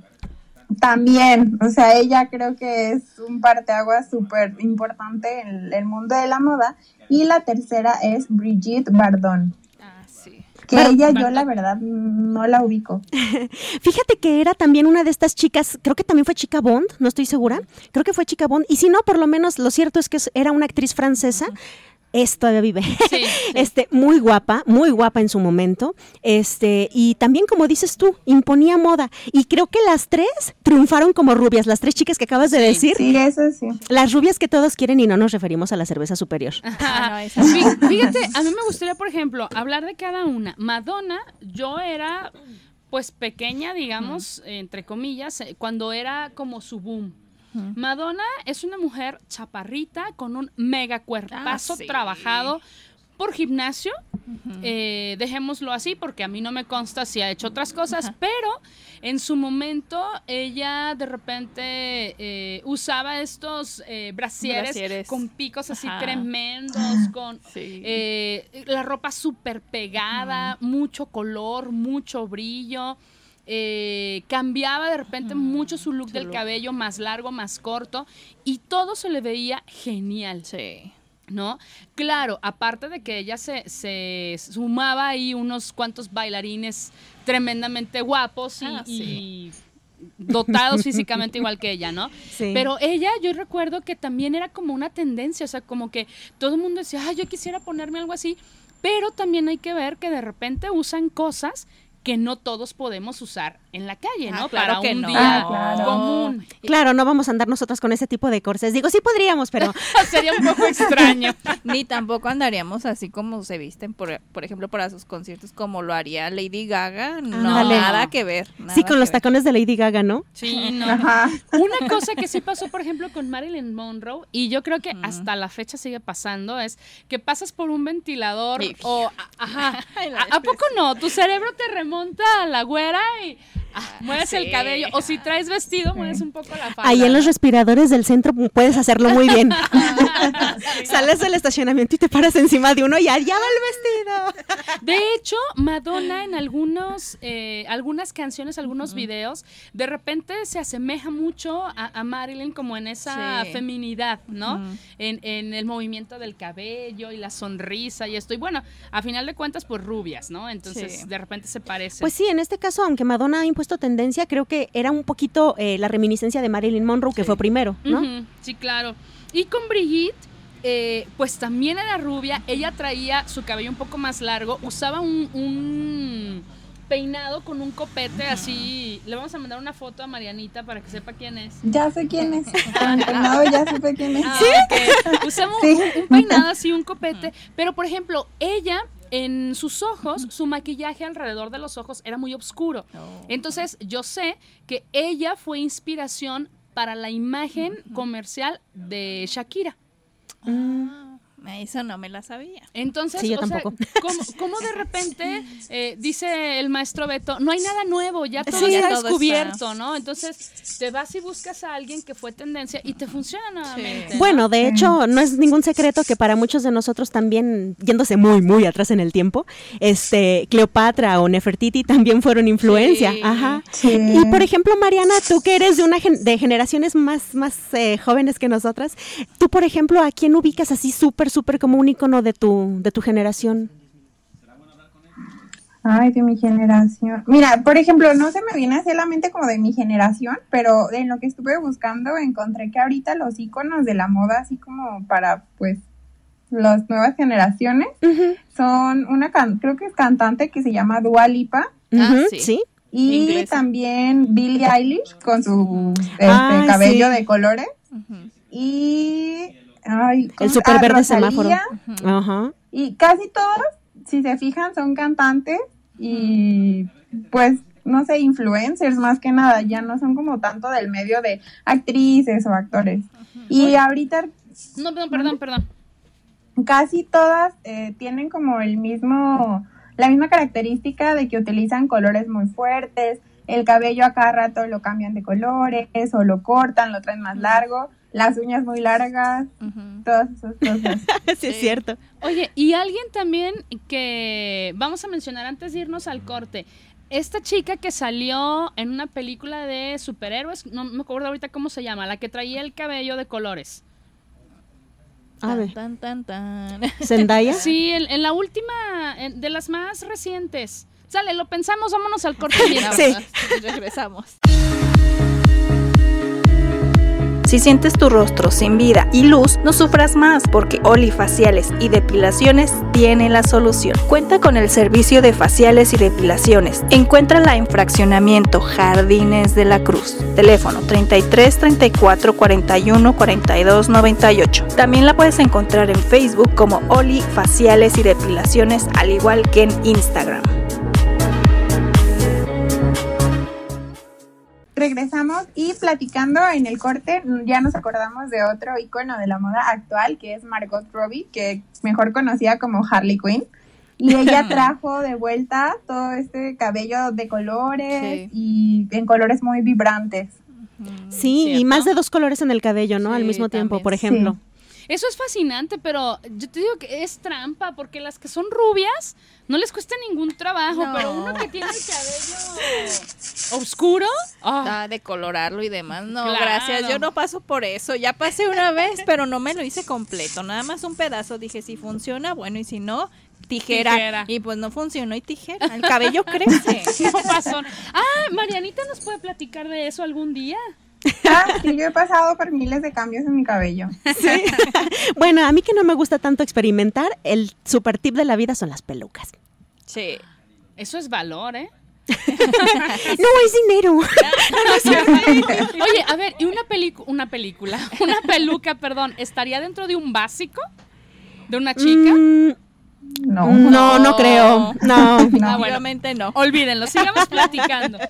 También, o sea, ella creo que es un parteaguas súper importante en el mundo de la moda. Y la tercera es Brigitte Bardot, Ah, sí. que Bar- ella yo Bardot. la verdad no la ubico. Fíjate que era también una de estas chicas, creo que también fue Chica Bond, no estoy segura, creo que fue Chica Bond, y si no, por lo menos lo cierto es que es- era una actriz francesa, es todavía vive, Sí, sí. este, muy guapa, muy guapa en su momento, este, y también como dices tú, imponía moda, y creo que las tres triunfaron como rubias, las tres chicas que acabas de decir, Sí, eso sí. las rubias que todos quieren y no nos referimos a la cerveza superior. Ah, no, esa Fí- Fíjate, a mí me gustaría, por ejemplo, hablar de cada una. Madonna, yo era pues pequeña, digamos, entre comillas, eh, cuando era como su boom. Madonna es una mujer chaparrita con un mega cuerpazo Ah, sí. trabajado por gimnasio. Eh, dejémoslo así porque a mí no me consta si ha hecho otras cosas, pero en su momento ella de repente eh, usaba estos eh, brasieres, Brasieres. con picos así Ajá. tremendos, con Sí. eh, la ropa súper pegada, mucho color, mucho brillo. Eh, cambiaba de repente mucho su look Su del look. cabello, más largo, más corto, y todo se le veía genial. Sí. ¿No? Claro, aparte de que ella se, se sumaba ahí unos cuantos bailarines tremendamente guapos y, Ah, sí. y dotados físicamente igual que ella, ¿no? Sí. Pero ella, yo recuerdo que también era como una tendencia, o sea, como que todo el mundo decía, ay, yo quisiera ponerme algo así, pero también hay que ver que de repente usan cosas que no todos podemos usar en la calle, Ah, ¿no? claro Para que un no. día Ah, claro. común. Claro, no vamos a andar nosotras con ese tipo de corsés. Digo, sí podríamos, pero Sería un poco extraño. Ni tampoco andaríamos así como se visten, por, por ejemplo, para sus conciertos, como lo haría Lady Gaga. No, Ándale. nada que ver. nada sí, con que los ver. tacones de Lady Gaga, ¿no? Sí, no. Ajá. Una cosa que sí pasó, por ejemplo, con Marilyn Monroe, y yo creo que hasta la fecha sigue pasando, es que pasas por un ventilador Sí. o... a- Ajá. Ay, la ¿A, a poco no? Tu cerebro te remonta a la güera y ah, mueves el sí. cabello. O si traes vestido, mueves un poco la falda. Ahí en los ¿no? respiradores del centro puedes hacerlo muy bien. Sales del estacionamiento y te paras encima de uno y allá va el vestido. De hecho, Madonna en algunos, eh, algunas canciones, algunos videos, de repente se asemeja mucho a, a Marilyn como en esa Sí. feminidad, ¿no? Ujú. en, en el movimiento del cabello y la sonrisa y esto. Y bueno, a final de cuentas, pues rubias, ¿no? Entonces, Sí. de repente se parece. Pues sí, en este caso, aunque Madonna ha impuesto tendencia, creo que era un poquito eh, la reminiscencia de Marilyn Monroe, que Sí. fue primero, ¿no? Ujú, sí, claro. Y con Brigitte, eh, pues también era rubia. Ella traía su cabello un poco más largo, usaba un, un peinado con un copete así. Le vamos a mandar una foto a Marianita para que sepa quién es. Ya sé quién es. Con el peinado ya supe quién es. Ah, ok. Usaba un- Sí. un, un peinado así, un copete. Pero, por ejemplo, ella, en sus ojos, su maquillaje alrededor de los ojos era muy oscuro. Oh. Entonces, yo sé que ella fue inspiración para la imagen comercial de Shakira. Ah, eso no me la sabía. Entonces, Sí, yo o sea, tampoco. ¿cómo, cómo de repente eh, dice el maestro Beto, no hay nada nuevo, ya todo Sí, está ya todo descubierto, está. ¿no? Entonces, te vas y buscas a alguien que fue tendencia y te funciona nuevamente. ¿no? Bueno, de hecho, no es ningún secreto que para muchos de nosotros también, yéndose muy, muy atrás en el tiempo, este, Cleopatra o Nefertiti también fueron influencia. Sí. Ajá. Sí. Y por ejemplo, Mariana, tú que eres de una gen- de generaciones más, más eh, jóvenes que nosotras, tú, por ejemplo, ¿a quién ubicas así súper, súper como un ícono de tu, de tu generación? Ay, de mi generación. Mira, por ejemplo, no se me viene así a la mente como de mi generación, pero en lo que estuve buscando encontré que ahorita los íconos de la moda, así como para, pues, las nuevas generaciones, Ujú, son una, can creo que es cantante que se llama Dua Lipa, Ah, ujú, sí. sí. y Inglesa. también Billie Eilish con su este, Ay, cabello sí. de colores, Ujú. y... Ay, ¿cómo El se- super ah, verde Rosalía. semáforo. Ajá. Y casi todos, si se fijan, son cantantes y pues, no sé, influencers más que nada, ya no son como tanto del medio de actrices o actores. Y ahorita No, perdón, perdón, perdón. casi todas eh, tienen como el mismo, la misma característica de que utilizan colores muy fuertes, el cabello a cada rato lo cambian de colores o lo cortan, lo traen más largo, las uñas muy largas, Ujú. todas esas cosas. Sí, es cierto. Oye, y alguien también que vamos a mencionar antes de irnos al corte. Esta chica que salió en una película de superhéroes, no me acuerdo ahorita cómo se llama, la que traía el cabello de colores. A ver, Tan, tan, tan. Zendaya. Sí, en, en la última, en- de las más recientes. Sale, lo pensamos, vámonos al corte. mientras. Sí. Regresamos. Si sientes tu rostro sin vida y luz, no sufras más porque Oli Faciales y Depilaciones tiene la solución. Cuenta con el servicio de faciales y depilaciones. Encuéntrala en Fraccionamiento Jardines de la Cruz. Teléfono treinta y tres, treinta y cuatro, cuarenta y uno, cuarenta y dos, noventa y ocho. También la puedes encontrar en Facebook como Oli Faciales y Depilaciones, al igual que en Instagram. Regresamos y platicando en el corte, ya nos acordamos de otro icono de la moda actual, que es Margot Robbie, que mejor conocida como Harley Quinn. Y ella trajo de vuelta todo este cabello de colores Sí. y en colores muy vibrantes. Sí, y ¿Cierto? más de dos colores en el cabello, ¿no? Al Sí, mismo tiempo, también. por ejemplo. Eso es fascinante, pero yo te digo que es trampa, porque las que son rubias no les cuesta ningún trabajo, No. pero uno que tiene el cabello oscuro, ah, Ah, de colorarlo y demás. No, Claro. gracias. Yo no paso por eso. Ya pasé una vez, pero no me lo hice completo. Nada más un pedazo. Dije, si funciona, bueno, y si no, tijera. Tijera. Y pues no funcionó y tijera. El cabello crece. no pasó. Ah, Marianita nos puede platicar de eso algún día. Ah, sí, yo he pasado por miles de cambios en mi cabello. Bueno, a mí que no me gusta tanto experimentar, el super tip de la vida son las pelucas. Sí. Eso es valor, ¿eh? No es dinero. Oye, a ver, ¿y una película, una película, una peluca, perdón, estaría dentro de un básico de una chica? Mm, No. no, no creo. No. Ah, bueno. Obviamente no. Olvídenlo, sigamos platicando.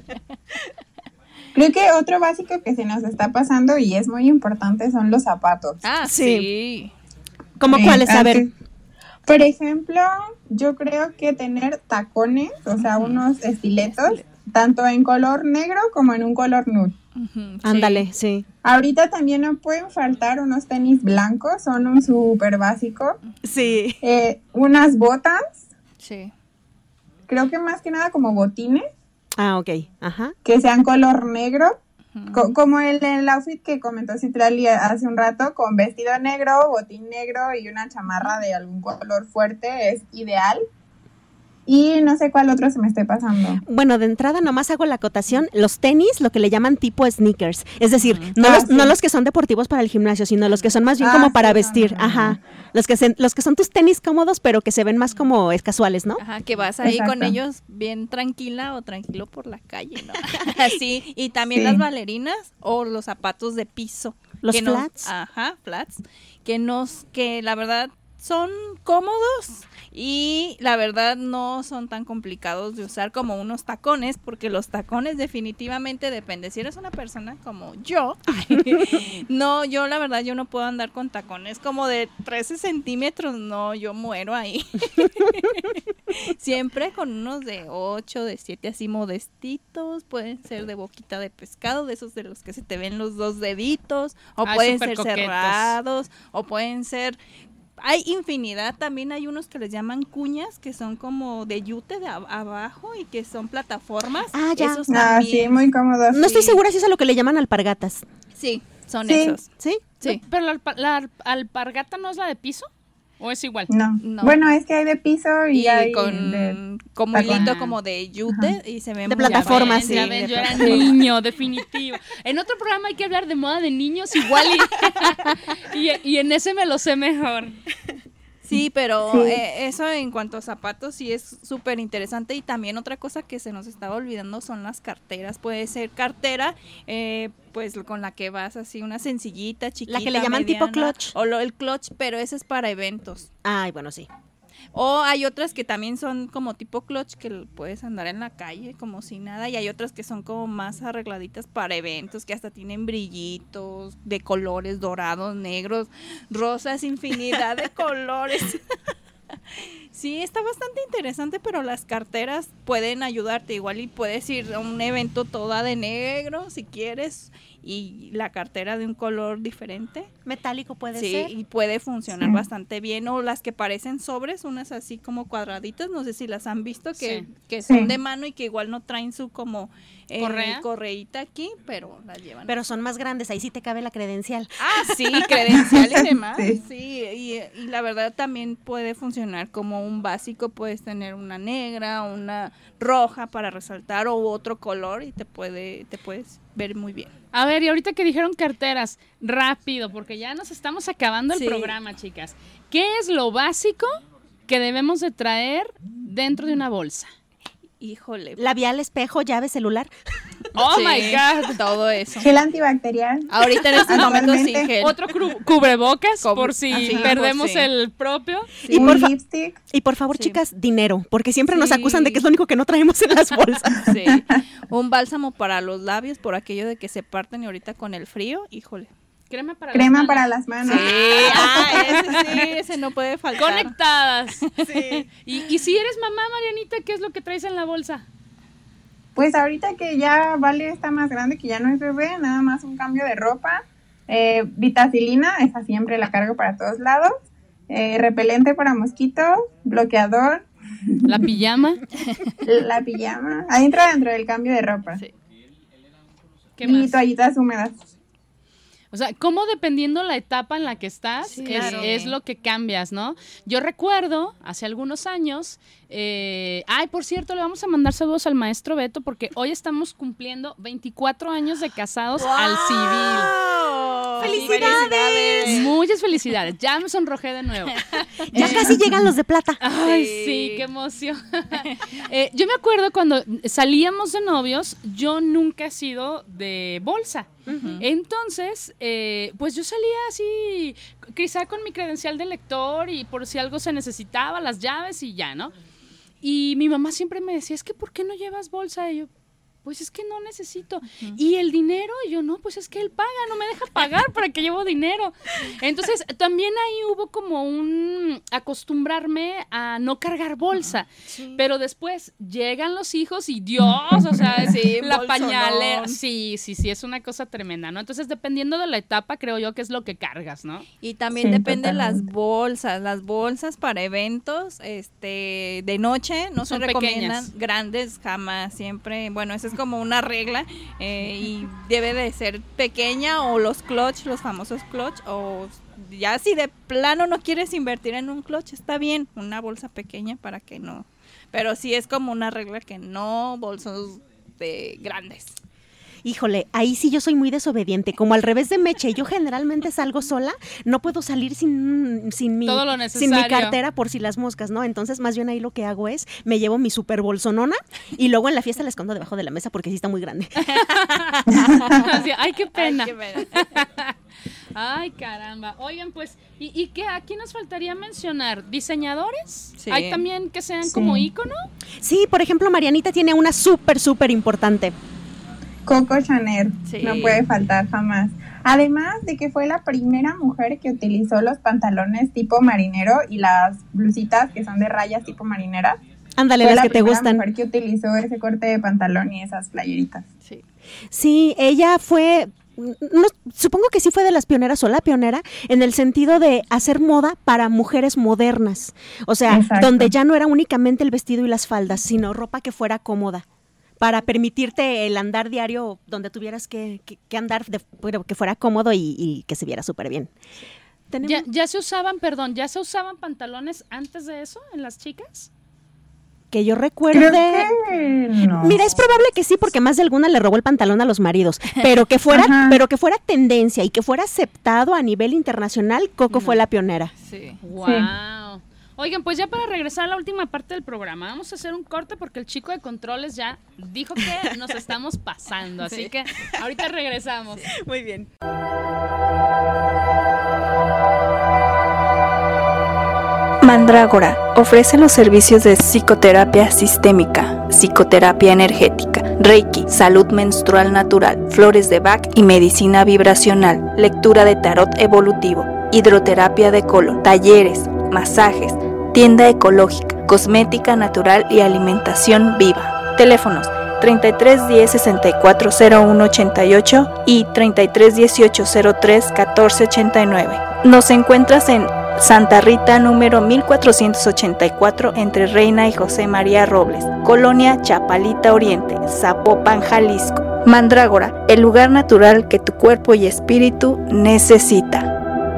Creo que otro básico que se nos está pasando y es muy importante son los zapatos. Ah, Sí. sí. ¿Cómo Eh, cuáles? A ver. antes- Por ejemplo, yo creo que tener tacones, o sea, unos estiletos, tanto en color negro como en un color nude. Ujú, sí. Ándale, sí. Ahorita también no pueden faltar unos tenis blancos, son un súper básico. Sí. Eh, unas botas, Sí. creo que más que nada como botines, Ah, ok. Ajá. que sean color negro, co- como el, el outfit que comentó Citrali hace un rato, con vestido negro, botín negro y una chamarra de algún color fuerte, es ideal. Y no sé cuál otro se me esté pasando. Bueno, de entrada nomás hago la acotación, los tenis, lo que le llaman tipo sneakers, es decir, no, Ah, los, sí. no los que son deportivos para el gimnasio, sino los que son más bien Ah, como sí, para no, vestir, no, no, ajá, no. los que se- los que son tus tenis cómodos, pero que se ven más como es casuales, ¿no? Ajá, que vas ahí Exacto. con ellos bien tranquila o tranquilo por la calle, ¿no? Así, y también Sí. las bailarinas o los zapatos de piso. Los que nos- flats. ajá, flats, que nos, que la verdad son cómodos y la verdad no son tan complicados de usar como unos tacones, porque los tacones definitivamente depende. Si eres una persona como yo, no, yo la verdad yo no puedo andar con tacones como de trece centímetros, no, yo muero ahí. Siempre con unos de ocho, de siete así modestitos, pueden ser de boquita de pescado, de esos de los que se te ven los dos deditos, o Ay, pueden súper ser coquetos. cerrados, o pueden ser... Hay infinidad, también hay unos que les llaman cuñas, que son como de yute de ab- abajo y que son plataformas. Ah, ya. Esos Ah, también, sí, muy cómodos. No estoy sí. segura si es a lo que le llaman alpargatas, sí, son Sí. esos. ¿sí? Sí. Pero la, alpa- la alpargata no es la de piso. ¿O es igual? No. No. Bueno, es que hay de piso y, Y hay con de... como hilito tacón. como de yute y se ve De muy plataforma, bien. sí. Ya ven, yo era niño, definitivo. En otro programa hay que hablar de moda de niños igual y, y, y en ese me lo sé mejor. Sí, pero Sí. eh, eso en cuanto a zapatos sí es súper interesante. Y también otra cosa que se nos estaba olvidando son las carteras. Puede ser cartera, eh, pues con la que vas así, una sencillita, chiquita, La que le llaman tipo mediana, clutch. O lo, el clutch, pero ese es para eventos. Ay, bueno, sí. O hay otras que también son como tipo clutch que l- puedes andar en la calle como si nada. Y hay otras que son como más arregladitas para eventos, que hasta tienen brillitos de colores dorados, negros, rosas, infinidad de colores. Sí, está bastante interesante, pero las carteras pueden ayudarte. Igual y puedes ir a un evento toda de negro si quieres y la cartera de un color diferente. Metálico puede Sí, ser. y puede funcionar Sí. bastante bien. O las que parecen sobres, unas así como cuadraditas, no sé si las han visto, que, Sí. que son Sí. de mano y que igual no traen su como eh, ¿Correa? correíta aquí, pero las llevan. Pero son más grandes, ahí sí te cabe la credencial. Ah, sí, credencial y demás. Sí. Sí, y, y la verdad también puede funcionar como un básico. Puedes tener una negra, una roja para resaltar o otro color y te puede te puedes ver muy bien. A ver, y ahorita que dijeron carteras, rápido, porque ya nos estamos acabando el Sí. programa, chicas. ¿Qué es lo básico que debemos de traer dentro de una bolsa? Híjole. Labial, espejo, llave, celular. Oh Sí, my God. todo eso. Gel antibacterial. Ahorita en estos momentos sí, Actualmente. gel. Otro cru- cubrebocas Como- por si así, perdemos por si. el propio. Y un por fa- lipstick. Y por favor, Sí. chicas, dinero, porque siempre nos Sí. acusan de que es lo único que no traemos en las bolsas. Sí. Un bálsamo para los labios por aquello de que se parten y ahorita con el frío, híjole. Crema para Crema las para manos. las manos. Sí, ah, ese sí, ese no puede faltar. Conectadas. Y, y si eres mamá, Marianita, ¿qué es lo que traes en la bolsa? Pues ahorita que ya Vale está más grande, que ya no es bebé, nada más un cambio de ropa. Eh, vitacilina, esa siempre la cargo para todos lados. Eh, repelente para mosquitos, bloqueador, La pijama. la pijama. Ahí entra dentro del cambio de ropa. Sí. ¿Qué Y más? toallitas húmedas. O sea, cómo dependiendo la etapa en la que estás, Sí, es, claro. es lo que cambias, ¿no? Yo recuerdo, hace algunos años, eh, ay, por cierto, le vamos a mandar saludos al maestro Beto porque hoy estamos cumpliendo veinticuatro años de casados al civil. ¡Felicidades! Muchas felicidades. Ya me sonrojé de nuevo. Ya casi llegan los de plata. Ay, Sí. sí, qué emoción. Eh, yo me acuerdo cuando salíamos de novios, yo nunca he sido de bolsa. Entonces, eh, pues yo salía así, quizá con mi credencial de lector y por si algo se necesitaba, las llaves y ya, ¿no? Y mi mamá siempre me decía, es que ¿por qué no llevas bolsa? Y yo, pues es que no necesito. ¿Y el dinero? Y yo, no, pues es que él paga, no me deja pagar, ¿para qué llevo dinero? Entonces, también ahí hubo como un acostumbrarme a no cargar bolsa. Pero después llegan los hijos y Dios, o sea, Sí, la bolsonón. pañalera. Sí, sí, sí, es una cosa tremenda, ¿no? Entonces, dependiendo de la etapa, creo yo que es lo que cargas, ¿no? Y también Sí, depende de las totalmente. bolsas. Las bolsas para eventos este de noche no Son se recomiendan pequeñas. grandes jamás, siempre. Bueno, esa es como una regla eh, y debe de ser pequeña o los clutch, los famosos clutch o ya si de plano no quieres invertir en un clutch, está bien, una bolsa pequeña para que no. Pero sí es como una regla que no bolsos de grandes. Híjole, ahí sí yo soy muy desobediente, como al revés de Meche, yo generalmente salgo sola, no puedo salir sin, sin, mi, Todo lo sin mi necesario. cartera por si las moscas, ¿no? Entonces más bien ahí lo que hago es, me llevo mi super bolsonona y luego en la fiesta la escondo debajo de la mesa porque sí está muy grande. Así, ay, qué pena. Ay, qué pena. Ay, caramba. Oigan, pues, ¿y, y qué? Aquí nos faltaría mencionar diseñadores. Sí. Hay también que sean Sí. como ícono. Sí, por ejemplo, Marianita tiene una súper, súper importante. Coco Chanel, Sí. no puede faltar jamás. Además de que fue la primera mujer que utilizó los pantalones tipo marinero y las blusitas que son de rayas tipo marinera. Ándale, Fue las la que te primera gustan. mujer que utilizó ese corte de pantalón y esas playeritas. Sí. Sí, ella fue, no, supongo que sí fue de las pioneras o la pionera en el sentido de hacer moda para mujeres modernas. O sea, Exacto. donde ya no era únicamente el vestido y las faldas, sino ropa que fuera cómoda, para permitirte el andar diario donde tuvieras que, que, que andar, de, pero que fuera cómodo y, y que se viera súper bien. tenemos... ¿Ya, ya se usaban, perdón, ya se usaban pantalones antes de eso en las chicas? Que yo recuerde... Creo que no. Mira, es probable que sí, porque más de alguna le robó el pantalón a los maridos, pero que fuera, Ajá. pero que fuera tendencia y que fuera aceptado a nivel internacional, Coco No. fue la pionera. Sí. Wow. Oigan, pues ya para regresar a la última parte del programa, vamos a hacer un corte porque el chico de controles ya dijo que nos estamos pasando, así Sí. que ahorita regresamos. Muy bien. Mandrágora ofrece los servicios de psicoterapia sistémica, psicoterapia energética, Reiki, salud menstrual natural, flores de Bach y medicina vibracional, lectura de tarot evolutivo, hidroterapia de colon, talleres, masajes, tienda ecológica, cosmética natural y alimentación viva. Teléfonos treinta y tres diez sesenta y cuatro cero uno ochenta y ocho y treinta y tres dieciocho cero tres catorce ochenta y nueve. Nos encuentras en Santa Rita número mil cuatrocientos ochenta y cuatro entre Reina y José María Robles, Colonia Chapalita Oriente, Zapopan, Jalisco. Mandrágora, el lugar natural que tu cuerpo y espíritu necesita.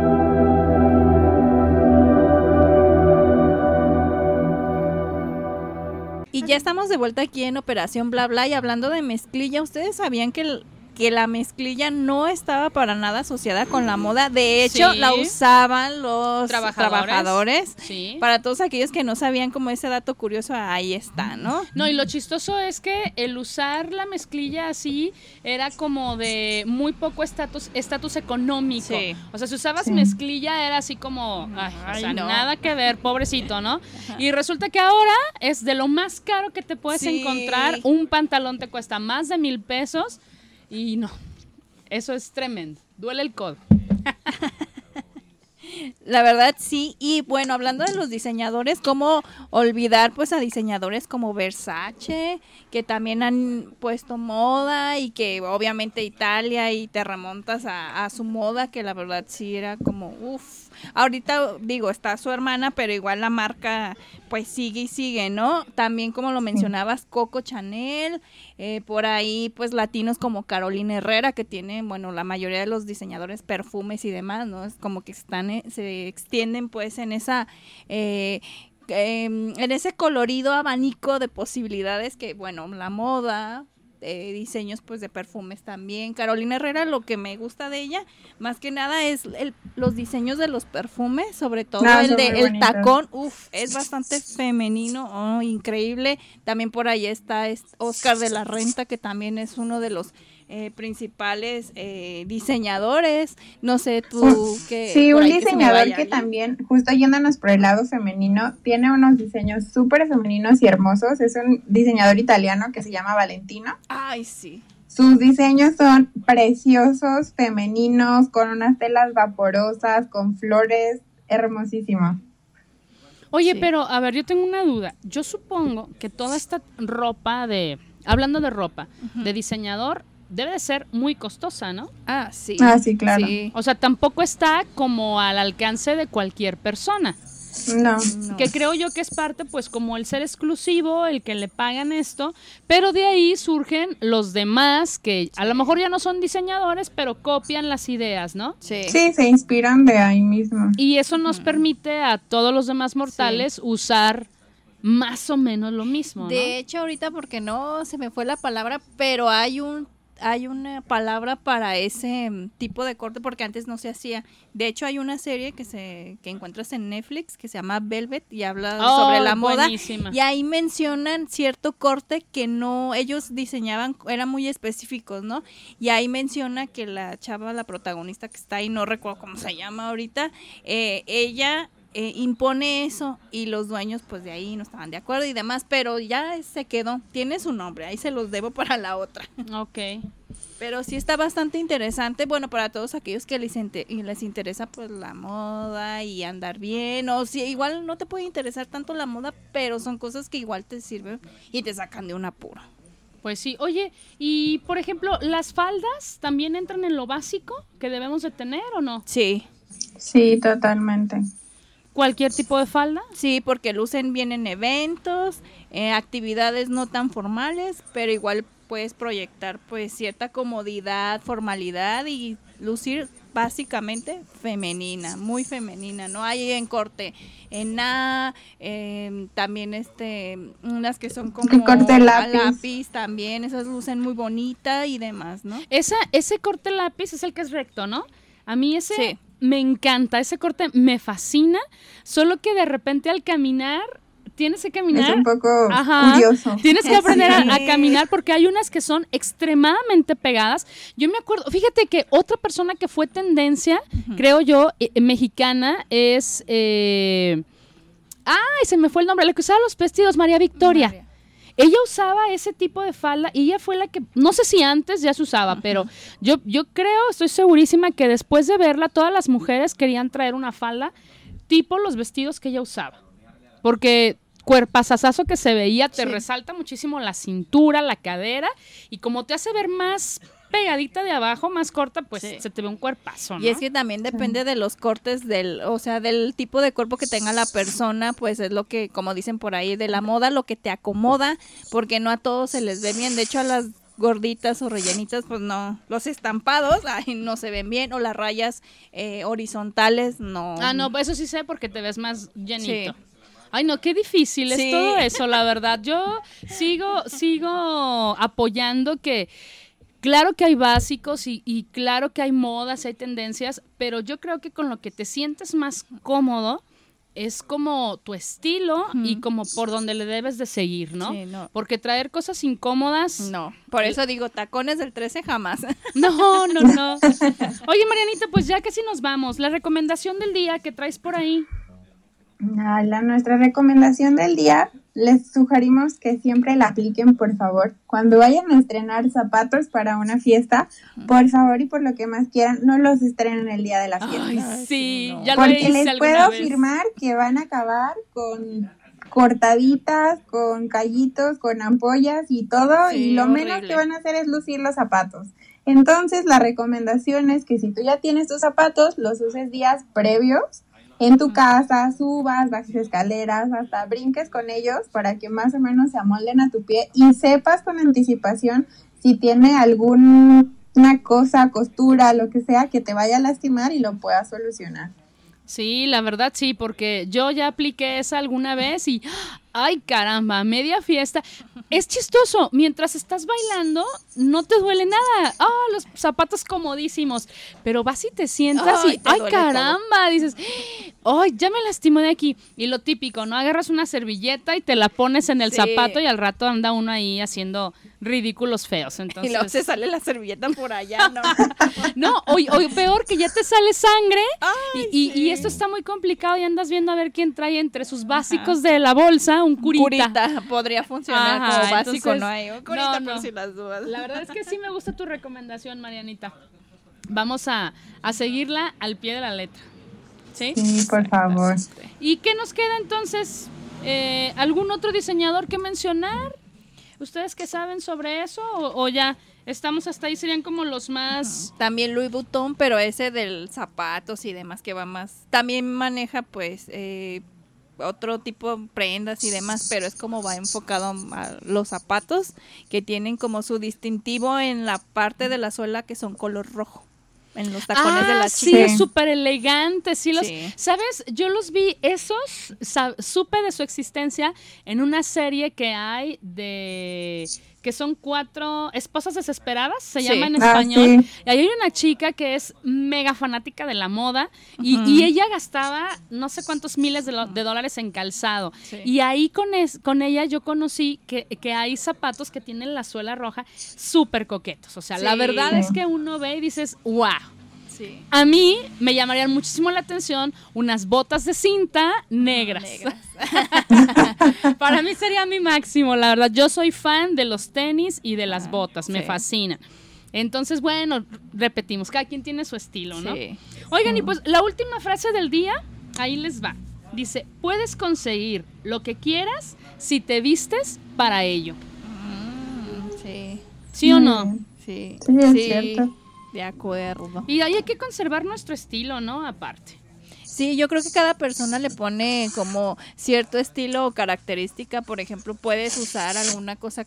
Y ya estamos de vuelta aquí en Operación Bla Bla y hablando de mezclilla, ¿ustedes sabían que, el- que la mezclilla no estaba para nada asociada con la moda? De hecho, Sí. la usaban los Trabajadores. trabajadores. Sí. Para todos aquellos que no sabían como ese dato curioso, ahí está, ¿no? No, y lo chistoso es que el usar la mezclilla así era como de muy poco estatus estatus económico. Sí. O sea, si usabas Sí. mezclilla era así como, ay, o Ay, sea, no. nada que ver, pobrecito, ¿no? Y resulta que ahora es de lo más caro que te puedes Sí. encontrar. Un pantalón te cuesta más de mil pesos y no, eso es tremendo. Duele el codo. La verdad sí, y bueno, hablando de los diseñadores, ¿cómo olvidar pues a diseñadores como Versace, que también han puesto moda y que obviamente Italia y te remontas a, a su moda, que la verdad sí era como uff. Ahorita digo, está su hermana, pero igual la marca pues sigue y sigue, ¿no? También como lo mencionabas, Coco Chanel, eh, por ahí pues latinos como Carolina Herrera, que tienen, bueno, la mayoría de los diseñadores perfumes y demás, ¿no? Es como que están, eh, se extienden pues en esa... Eh, eh, en ese colorido abanico de posibilidades que, bueno, la moda, eh, diseños pues de perfumes también. Carolina Herrera, lo que me gusta de ella, más que nada es el, los diseños de los perfumes, sobre todo Ah, el son de muy el bonitos. tacón, uff, es bastante femenino, oh, increíble. También por ahí está es Oscar de la Renta, que también es uno de los eh, principales eh, diseñadores. No sé tú qué. Sí, por un ahí que se me diseñador vaya que bien. también, justo yéndonos por el lado femenino, tiene unos diseños súper femeninos y hermosos. Es un diseñador italiano que se llama Valentino. Ay, sí. Sus diseños son preciosos, femeninos, con unas telas vaporosas, con flores, hermosísimo. Oye, Sí. pero a ver, yo tengo una duda. Yo supongo que toda esta ropa de, hablando de ropa, de diseñador, debe de ser muy costosa, ¿no? Ah, sí. Ah, sí, claro. Sí. O sea, tampoco está como al alcance de cualquier persona. No. No. Que creo yo que es parte, pues, como el ser exclusivo, el que le pagan esto, pero de ahí surgen los demás que a lo mejor ya no son diseñadores, pero copian las ideas, ¿no? Sí. Sí, se inspiran de ahí mismo. Y eso nos permite a todos los demás mortales usar más o menos lo mismo, ¿no? De hecho, ahorita porque no se me fue la palabra, pero hay un hay una palabra para ese mm, tipo de corte porque antes no se hacía. De hecho, hay una serie que se que encuentras en Netflix que se llama Velvet y habla Oh, sobre la moda. buenísima. Y ahí mencionan cierto corte que no, ellos diseñaban, eran muy específicos, ¿no? Y ahí menciona que la chava, la protagonista que está ahí, no recuerdo cómo se llama ahorita, eh, ella eh, impone eso y los dueños pues de ahí no estaban de acuerdo y demás, pero ya se quedó, tiene su nombre, ahí se los debo para la otra. Ok. Pero sí está bastante interesante, bueno, para todos aquellos que les, inte- y les interesa pues la moda y andar bien, o si igual no te puede interesar tanto la moda, pero son cosas que igual te sirven y te sacan de un apuro. Pues sí. Oye, y por ejemplo, ¿las faldas también entran en lo básico que debemos de tener o no? Sí, Sí, totalmente. ¿Cualquier tipo de falda? sí, porque lucen bien en eventos, eh, actividades no tan formales, pero igual puedes proyectar pues cierta comodidad, formalidad y lucir básicamente femenina, muy femenina, ¿no? Hay en corte en A, eh, también este, unas que son como El corte a lápiz. lápiz también, esas lucen muy bonita y demás, ¿no? Esa, ese corte lápiz es el que es recto, ¿no? A mí ese Sí. me encanta, ese corte me fascina, solo que de repente al caminar, tienes que caminar. Es un poco Ajá. curioso. Tienes que aprender a- Sí. a, caminar porque hay unas que son extremadamente pegadas. Yo me acuerdo, fíjate que otra persona que fue tendencia, creo yo, eh, mexicana, es... Eh, ay, se me fue el nombre, la que usaba los vestidos, María Victoria. María. Ella usaba ese tipo de falda y ella fue la que, no sé si antes ya se usaba, pero yo, yo creo, estoy segurísima que después de verla, todas las mujeres querían traer una falda tipo los vestidos que ella usaba. Porque cuerpazazazo que se veía, te Sí. resalta muchísimo la cintura, la cadera, y como te hace ver más pegadita de abajo, más corta, pues Sí. se te ve un cuerpazo, ¿no? Y es que también depende de los cortes del, o sea, del tipo de cuerpo que tenga la persona, pues es lo que, como dicen por ahí, de la moda, lo que te acomoda, porque no a todos se les ve bien. De hecho, a las gorditas o rellenitas, pues no, los estampados, ay, no se ven bien, o las rayas eh, horizontales, no. Ah, no, eso sí sé porque te ves más llenito. Sí. Ay, no, qué difícil es Sí. todo eso, la verdad. Yo sigo, sigo apoyando que, claro que hay básicos y, y claro que hay modas, hay tendencias, pero yo creo que con lo que te sientes más cómodo es como tu estilo y como por donde le debes de seguir, ¿no? Sí, no. Porque traer cosas incómodas... No, por eso digo, tacones del trece jamás. No, no, no. Oye, Marianita, pues ya casi nos vamos. La recomendación del día que traes por ahí. Ah, la, nuestra recomendación del día, les sugerimos que siempre la apliquen, por favor. Cuando vayan a estrenar zapatos para una fiesta, por favor y por lo que más quieran, no los estrenen el día de la fiesta. Ay, sí, no. ya lo Porque hice les alguna puedo vez. afirmar que van a acabar con cortaditas, con callitos, con ampollas y todo, Sí, y lo menos horrible. que van a hacer es lucir los zapatos. Entonces, la recomendación es que si tú ya tienes tus zapatos, los uses días previos en tu casa, subas, bajes escaleras, hasta brinques con ellos para que más o menos se amolden a tu pie y sepas con anticipación si tiene alguna cosa, costura, lo que sea, que te vaya a lastimar y lo puedas solucionar. Sí, la verdad sí, porque yo ya apliqué esa alguna vez y, ay caramba, media fiesta. Es chistoso, mientras estás bailando no te duele nada. Ah, los zapatos comodísimos, pero vas y te sientas Ay, y, te ay duele caramba, dices, ay, ya me lastimé de aquí. Y lo típico, ¿no? Agarras una servilleta y te la pones en el Sí. zapato y al rato anda uno ahí haciendo ridículos feos. Entonces, Y luego se sale la servilleta por allá, ¿no? no, o, o peor, que ya te sale sangre Ay, y, y- sí. y esto está muy complicado y andas viendo a ver quién trae entre sus básicos de la bolsa un curita. Curita, podría funcionar Ajá, como básico, entonces, ¿no? Hay un curita no, por no. si las dudas. La verdad es que sí me gusta tu recomendación, Marianita. Vamos a, a seguirla al pie de la letra. ¿Sí? Sí, por favor. ¿Y qué nos queda entonces? Eh, ¿Algún otro diseñador que mencionar? ¿Ustedes qué saben sobre eso? ¿O, o ya estamos hasta ahí? Serían como los más... También Louis Vuitton, pero ese del zapatos y demás que va más. También maneja pues eh, otro tipo de prendas y demás, pero es como va enfocado a los zapatos que tienen como su distintivo en la parte de la suela que son color rojo. En los tacones de Ah, las sí, chicas. súper elegantes, sí los, Sí. ¿sabes? Yo los vi, esos, sa- supe de su existencia en una serie que hay de, que son cuatro esposas desesperadas, se Sí. llama en Ah, español, sí. y ahí hay una chica que es mega fanática de la moda, y, Ujú. y ella gastaba no sé cuántos miles de, lo- de dólares en calzado, Sí. y ahí con, es- con ella yo conocí que, que hay zapatos que tienen la suela roja súper coquetos, o sea, la Sí. verdad es que uno ve y dices, wow. Sí. A mí me llamarían muchísimo la atención unas botas de cinta negras. Negras. Para mí sería mi máximo, la verdad. Yo soy fan de los tenis y de las Ah, botas, me sí. fascina. Entonces, bueno, repetimos, cada quien tiene su estilo, ¿no? Sí. Oigan, y pues la última frase del día, ahí les va. Dice, puedes conseguir lo que quieras si te vistes para ello. Mm, sí. ¿Sí o Muy no? bien. Sí. Sí, es cierto. De acuerdo. Y ahí hay que conservar nuestro estilo, ¿no? Aparte. Sí, yo creo que cada persona le pone como cierto estilo o característica. Por ejemplo, puedes usar alguna cosa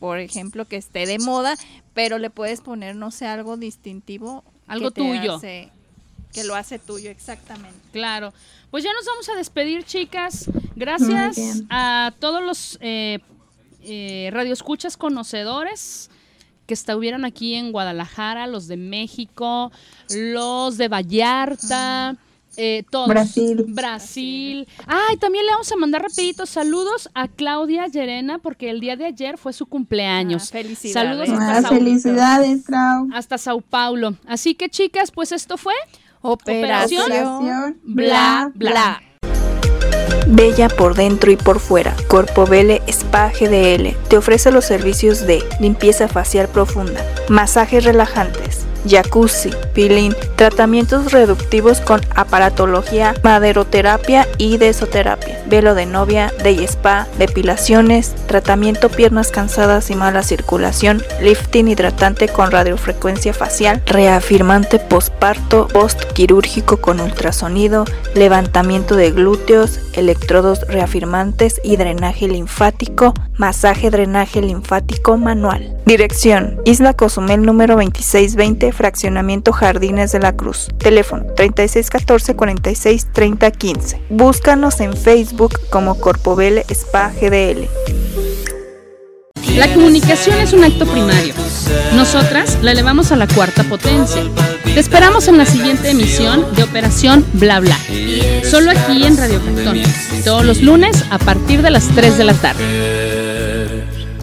por ejemplo, que esté de moda, pero le puedes poner, no sé, algo distintivo. Algo que te tuyo. hace- que lo hace tuyo, exactamente. Claro. Pues ya nos vamos a despedir, chicas. Muy Gracias bien. a todos los eh, eh, radioescuchas conocedores que estuvieron aquí en Guadalajara, los de México, los de Vallarta, eh, todos. Brasil. Brasil. Ay, también le vamos a mandar rapidito saludos a Claudia Llerena, porque el día de ayer fue su cumpleaños. Ah, felicidades. Saludos hasta, Ah, Sao, felicidades, Clau. hasta Sao Paulo. Así que, chicas, pues esto fue Operación, Operación Bla, bla. Bella por dentro y por fuera, Corpobele Spa G D L te ofrece los servicios de limpieza facial profunda, masajes relajantes, jacuzzi, peeling, tratamientos reductivos con aparatología, maderoterapia y desoterapia, velo de novia, day spa, depilaciones, tratamiento piernas cansadas y mala circulación, lifting hidratante con radiofrecuencia facial, reafirmante posparto, postquirúrgico con ultrasonido, levantamiento de glúteos, electrodos reafirmantes y drenaje linfático, masaje drenaje linfático manual. Dirección: Isla Cozumel número veintiséis veinte, Fraccionamiento Jardines de la Cruz. Teléfono treinta y seis catorce cuarenta y seis treinta quince. Búscanos en Facebook como Corpobele Spa G D L. La comunicación es un acto primario. Nosotras la elevamos a la cuarta potencia. Te esperamos en la siguiente emisión de Operación Bla Bla. Solo aquí en Radio Cantón. Todos los lunes a partir de las tres de la tarde.